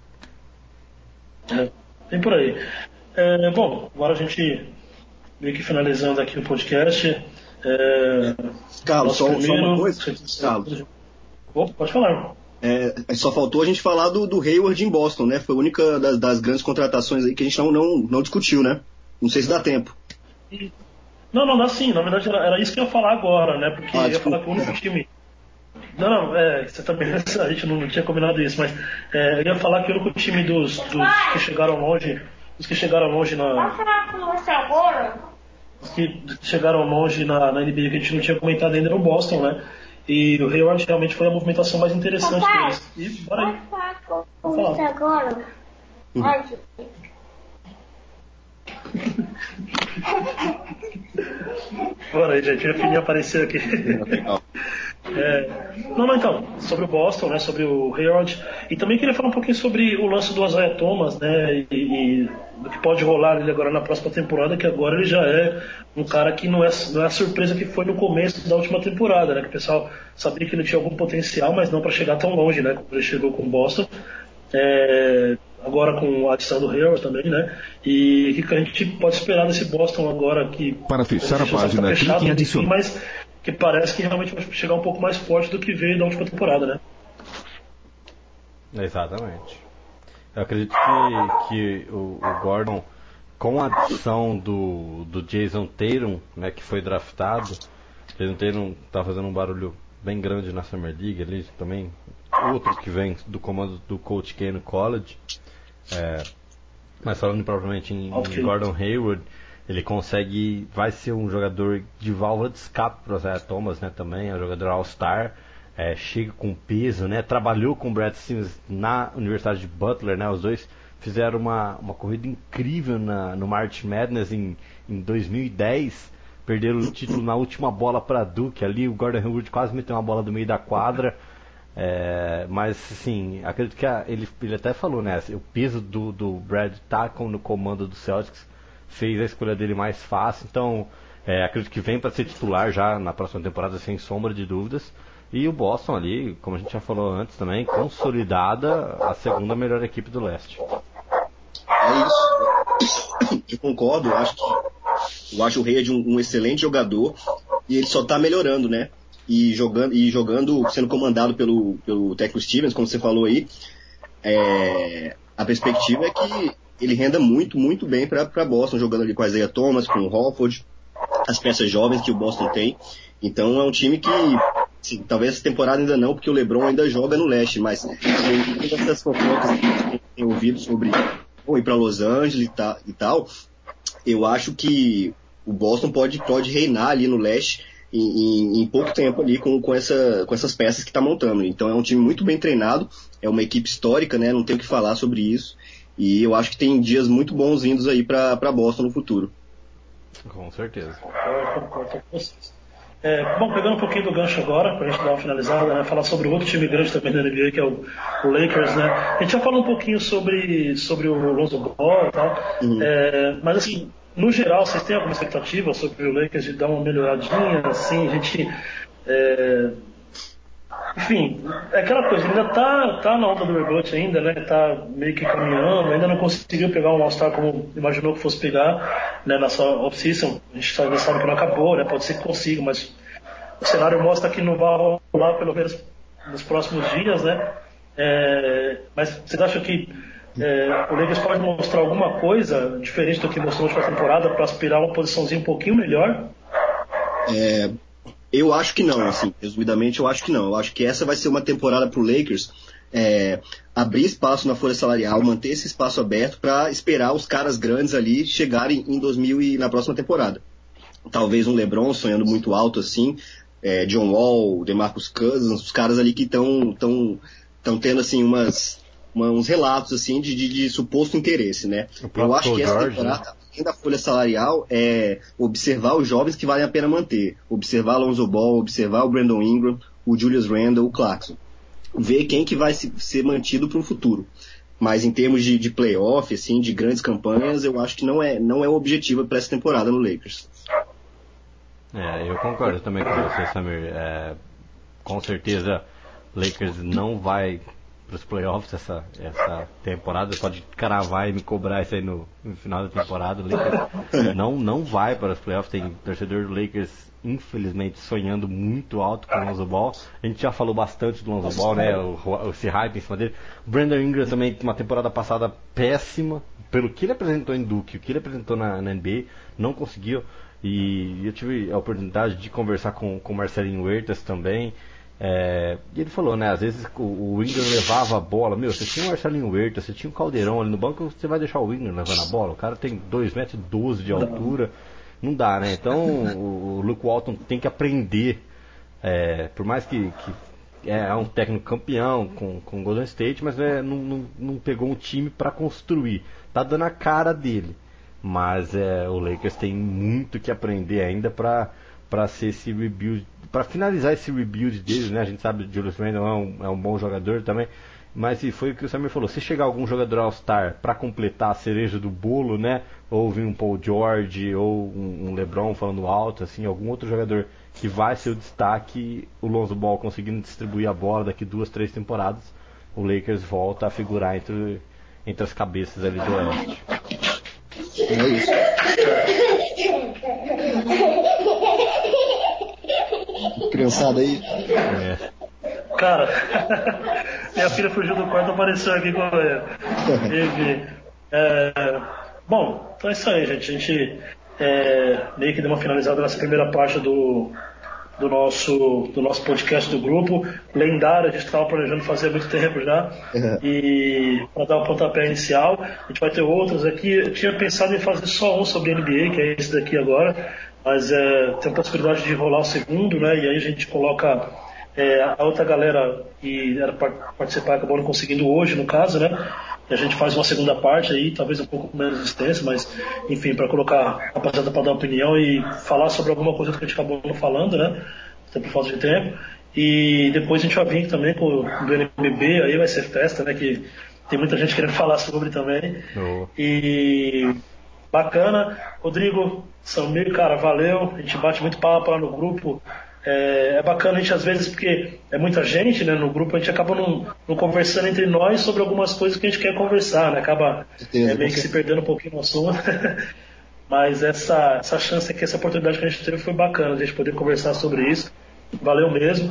Tem por aí. Bom, agora a gente meio que finalizando aqui o podcast. Carlos, só uma coisa. Carlos. Pode falar. Só faltou a gente falar do Hayward em Boston, né? Foi a única das grandes contratações aí que a gente não discutiu, né? Não sei se dá tempo. Não dá sim. Na verdade era isso que eu ia falar agora, né? Porque eu ia falar que o único time... você também, a gente não tinha combinado isso, mas eu ia falar que o único time dos que chegaram longe, Posso falar com você agora? Os que chegaram longe na NBA que a gente não tinha comentado ainda era o Boston, né? E o Hayward realmente foi a movimentação mais interessante deles. E bora aí. Posso falar com você agora? Pode. Bora aí, gente. Minha filhinha apareceu aqui. Então, sobre o Boston, né, sobre o Hayward, e também queria falar um pouquinho sobre o lance do Isaiah Thomas, né, e do que pode rolar ele agora na próxima temporada, que agora ele já é um cara que não é a surpresa que foi no começo da última temporada, né, que o pessoal sabia que ele tinha algum potencial, mas não para chegar tão longe, né, como ele chegou com o Boston. Agora com a adição do Hayward também, né? E o que a gente pode esperar desse Boston agora que... Para fechar a página, clique em adicionar. Mas que parece que realmente vai chegar um pouco mais forte do que veio da última temporada, né? Exatamente. Eu acredito que o Gordon, com a adição do Jason Tatum, né, que foi draftado, Jason Tatum tá fazendo um barulho bem grande na Summer League, ali também outro que vem do comando do Coach K no college, mas falando propriamente em Gordon Hayward, ele vai ser um jogador de válvula de escape para o Isaiah Thomas, né, também, é um jogador All-Star, chega com peso, né, trabalhou com o Brad Stevens na Universidade de Butler, né, os dois fizeram uma corrida incrível no March Madness em 2010, perderam o título na última bola para Duke, ali o Gordon Hayward quase meteu uma bola do meio da quadra, mas assim, acredito que ele até falou, né, o peso do Brad tá no comando do Celtics, fez a escolha dele mais fácil, então acredito que vem para ser titular já na próxima temporada, sem sombra de dúvidas. E o Boston ali, como a gente já falou antes também, consolidada a segunda melhor equipe do leste. É isso. Eu concordo, eu acho o Hayward um excelente jogador e ele só está melhorando, né? E jogando, sendo comandado pelo técnico Stevens, como você falou aí, a perspectiva é que ele renda muito, muito bem para Boston, jogando ali com a Isaiah Thomas, com o Horford, as peças jovens que o Boston tem. Então é um time que, sim, talvez essa temporada ainda não, porque o LeBron ainda joga no leste, mas todas essas fofocas que a gente tem ouvido sobre ir para Los Angeles e tal, eu acho que o Boston pode reinar ali no leste em pouco tempo ali com essas peças que está montando. Então é um time muito bem treinado, é uma equipe histórica, né? Não tenho o que falar sobre isso. E eu acho que tem dias muito bons vindos aí para Boston no futuro. Com certeza. Concordo com vocês. Bom, pegando um pouquinho do gancho agora, para a gente dar uma finalizada, né, falar sobre outro time grande também da NBA, que é o Lakers, né? A gente já falou um pouquinho sobre o Lonzo Ball e tal, mas assim, no geral, vocês têm alguma expectativa sobre o Lakers de dar uma melhoradinha, assim, a gente... Enfim, é aquela coisa, ele ainda tá na onda do rebuild ainda, né? Tá meio que caminhando, ainda não conseguiu pegar um All-Star como imaginou que fosse pegar, né, na sua off-season. A gente já sabe que não acabou, né? Pode ser que consiga, mas o cenário mostra que não vai rolar pelo menos nos próximos dias, né? Mas vocês acham que o Lakers pode mostrar alguma coisa diferente do que mostrou na última temporada para aspirar uma posiçãozinha um pouquinho melhor? Eu acho que não, assim, resumidamente eu acho que não. Eu acho que essa vai ser uma temporada pro Lakers, abrir espaço na folha salarial, manter esse espaço aberto para esperar os caras grandes ali chegarem em 2000 e na próxima temporada. Talvez um LeBron sonhando muito alto assim, John Wall, DeMarcus Cousins, os caras ali que estão tendo assim uns relatos assim de suposto interesse, né? Eu acho que essa temporada, além da folha salarial, é observar os jovens que valem a pena manter, observar Lonzo Ball, observar o Brandon Ingram, o Julius Randle, o Clarkson, ver quem que vai ser mantido para o futuro. Mas em termos de playoff, assim, de grandes campanhas, eu acho que não é o objetivo para essa temporada no Lakers. Eu concordo também com você, Samir. Com certeza, Lakers não vai para os playoffs essa temporada. Pode cravar e me cobrar isso aí no final da temporada. O Lakers não vai para os playoffs. Tem torcedor do Lakers, infelizmente, sonhando muito alto com o Lonzo Ball. A gente já falou bastante do Lonzo Ball, né? Esse hype em cima dele. O Brandon Ingram também, uma temporada passada péssima, pelo que ele apresentou em Duke, o que ele apresentou na NBA, não conseguiu. E eu tive a oportunidade de conversar com o Marcelinho Huertas também. E ele falou, né? Às vezes o Ingram levava a bola. Você tinha o Marcelinho Huertas, você tinha o Caldeirão ali no banco, você vai deixar o Ingram levando a bola? O cara tem 2,12 m de altura. Não dá, né? Então o Luke Walton tem que aprender, por mais que é um técnico campeão com o Golden State, mas não pegou um time para construir. Tá dando a cara dele, mas o Lakers tem muito que aprender ainda para ser esse rebuild, para finalizar esse rebuild deles, né? A gente sabe que o Julius Randle é um bom jogador também. Mas foi o que o Samir falou, se chegar algum jogador All-Star para completar a cereja do bolo, né? Ou vir um Paul George, ou um LeBron falando alto, assim, algum outro jogador que vai ser o destaque, o Lonzo Ball conseguindo distribuir a bola daqui 2-3 temporadas, o Lakers volta a figurar entre as cabeças ali do Oeste. É isso. Criançada aí. Cara, minha filha fugiu do quarto e apareceu aqui com ele. Bom, então é isso aí, gente. A gente meio que deu uma finalizada nessa primeira parte do nosso podcast do grupo. Lendário, a gente estava planejando fazer há muito tempo já. E para dar o pontapé inicial, a gente vai ter outros aqui. Eu tinha pensado em fazer só um sobre NBA, que é esse daqui agora. Mas tem a possibilidade de rolar o segundo, né? E aí a gente coloca a outra galera que era para participar, acabou não conseguindo hoje, no caso, né? E a gente faz uma segunda parte aí, talvez um pouco menos extensa, mas enfim, para colocar a rapaziada para dar opinião e falar sobre alguma coisa que a gente acabou não falando, né? Até por falta de tempo. E depois a gente vai vir também com o NBB, aí vai ser festa, né? Que tem muita gente querendo falar sobre também. E bacana. Rodrigo, Samir, cara, valeu. A gente bate muito papo lá no grupo. É bacana a gente às vezes, porque é muita gente, né, no grupo, a gente acaba não conversando entre nós sobre algumas coisas que a gente quer conversar, né, acaba meio que se perdendo um pouquinho no assunto. Mas essa chance aqui, essa oportunidade que a gente teve foi bacana, a gente poder conversar sobre isso. Valeu mesmo.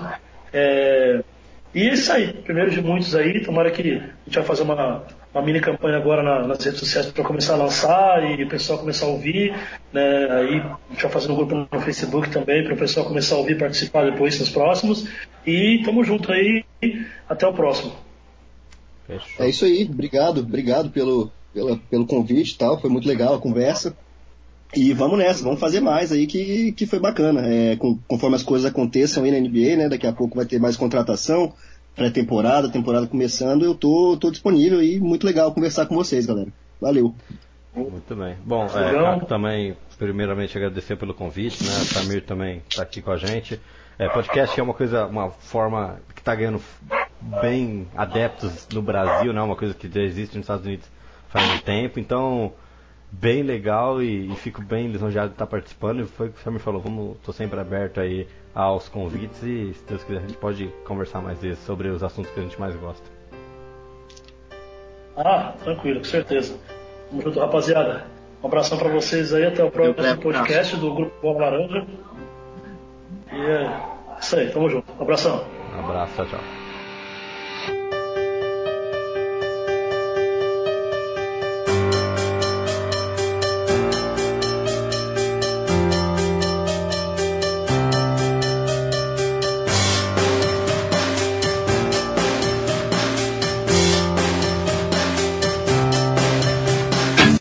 E é isso aí, primeiro de muitos aí. Tomara que a gente vai fazer uma mini campanha agora nas redes sociais para começar a lançar e o pessoal começar a ouvir, né? Aí a gente vai fazer um grupo no Facebook também para o pessoal começar a ouvir e participar depois nos próximos. E tamo junto aí, até o próximo. É isso aí, obrigado pelo convite e tal, foi muito legal a conversa. E vamos nessa, vamos fazer mais aí que foi bacana. Conforme as coisas aconteçam aí na NBA, né? Daqui a pouco vai ter mais contratação, pré-temporada, temporada começando, eu tô disponível e muito legal conversar com vocês, galera. Valeu. Muito bem. Bom, Caco, também, primeiramente agradecer pelo convite, né? O Samir também está aqui com a gente. Podcast é uma forma que está ganhando bem adeptos no Brasil, né? Uma coisa que já existe nos Estados Unidos faz um tempo, então bem legal e fico bem lisonjeado de estar participando. E foi o que o Samir falou, estou sempre aberto aí aos convites e, se Deus quiser, a gente pode conversar mais vezes sobre os assuntos que a gente mais gosta. Tranquilo, com certeza. Tamo junto, rapaziada. Um abração pra vocês aí, até o próximo podcast do Grupo Bola Laranja. E é isso aí, tamo junto. Um abração. Um abraço, tchau.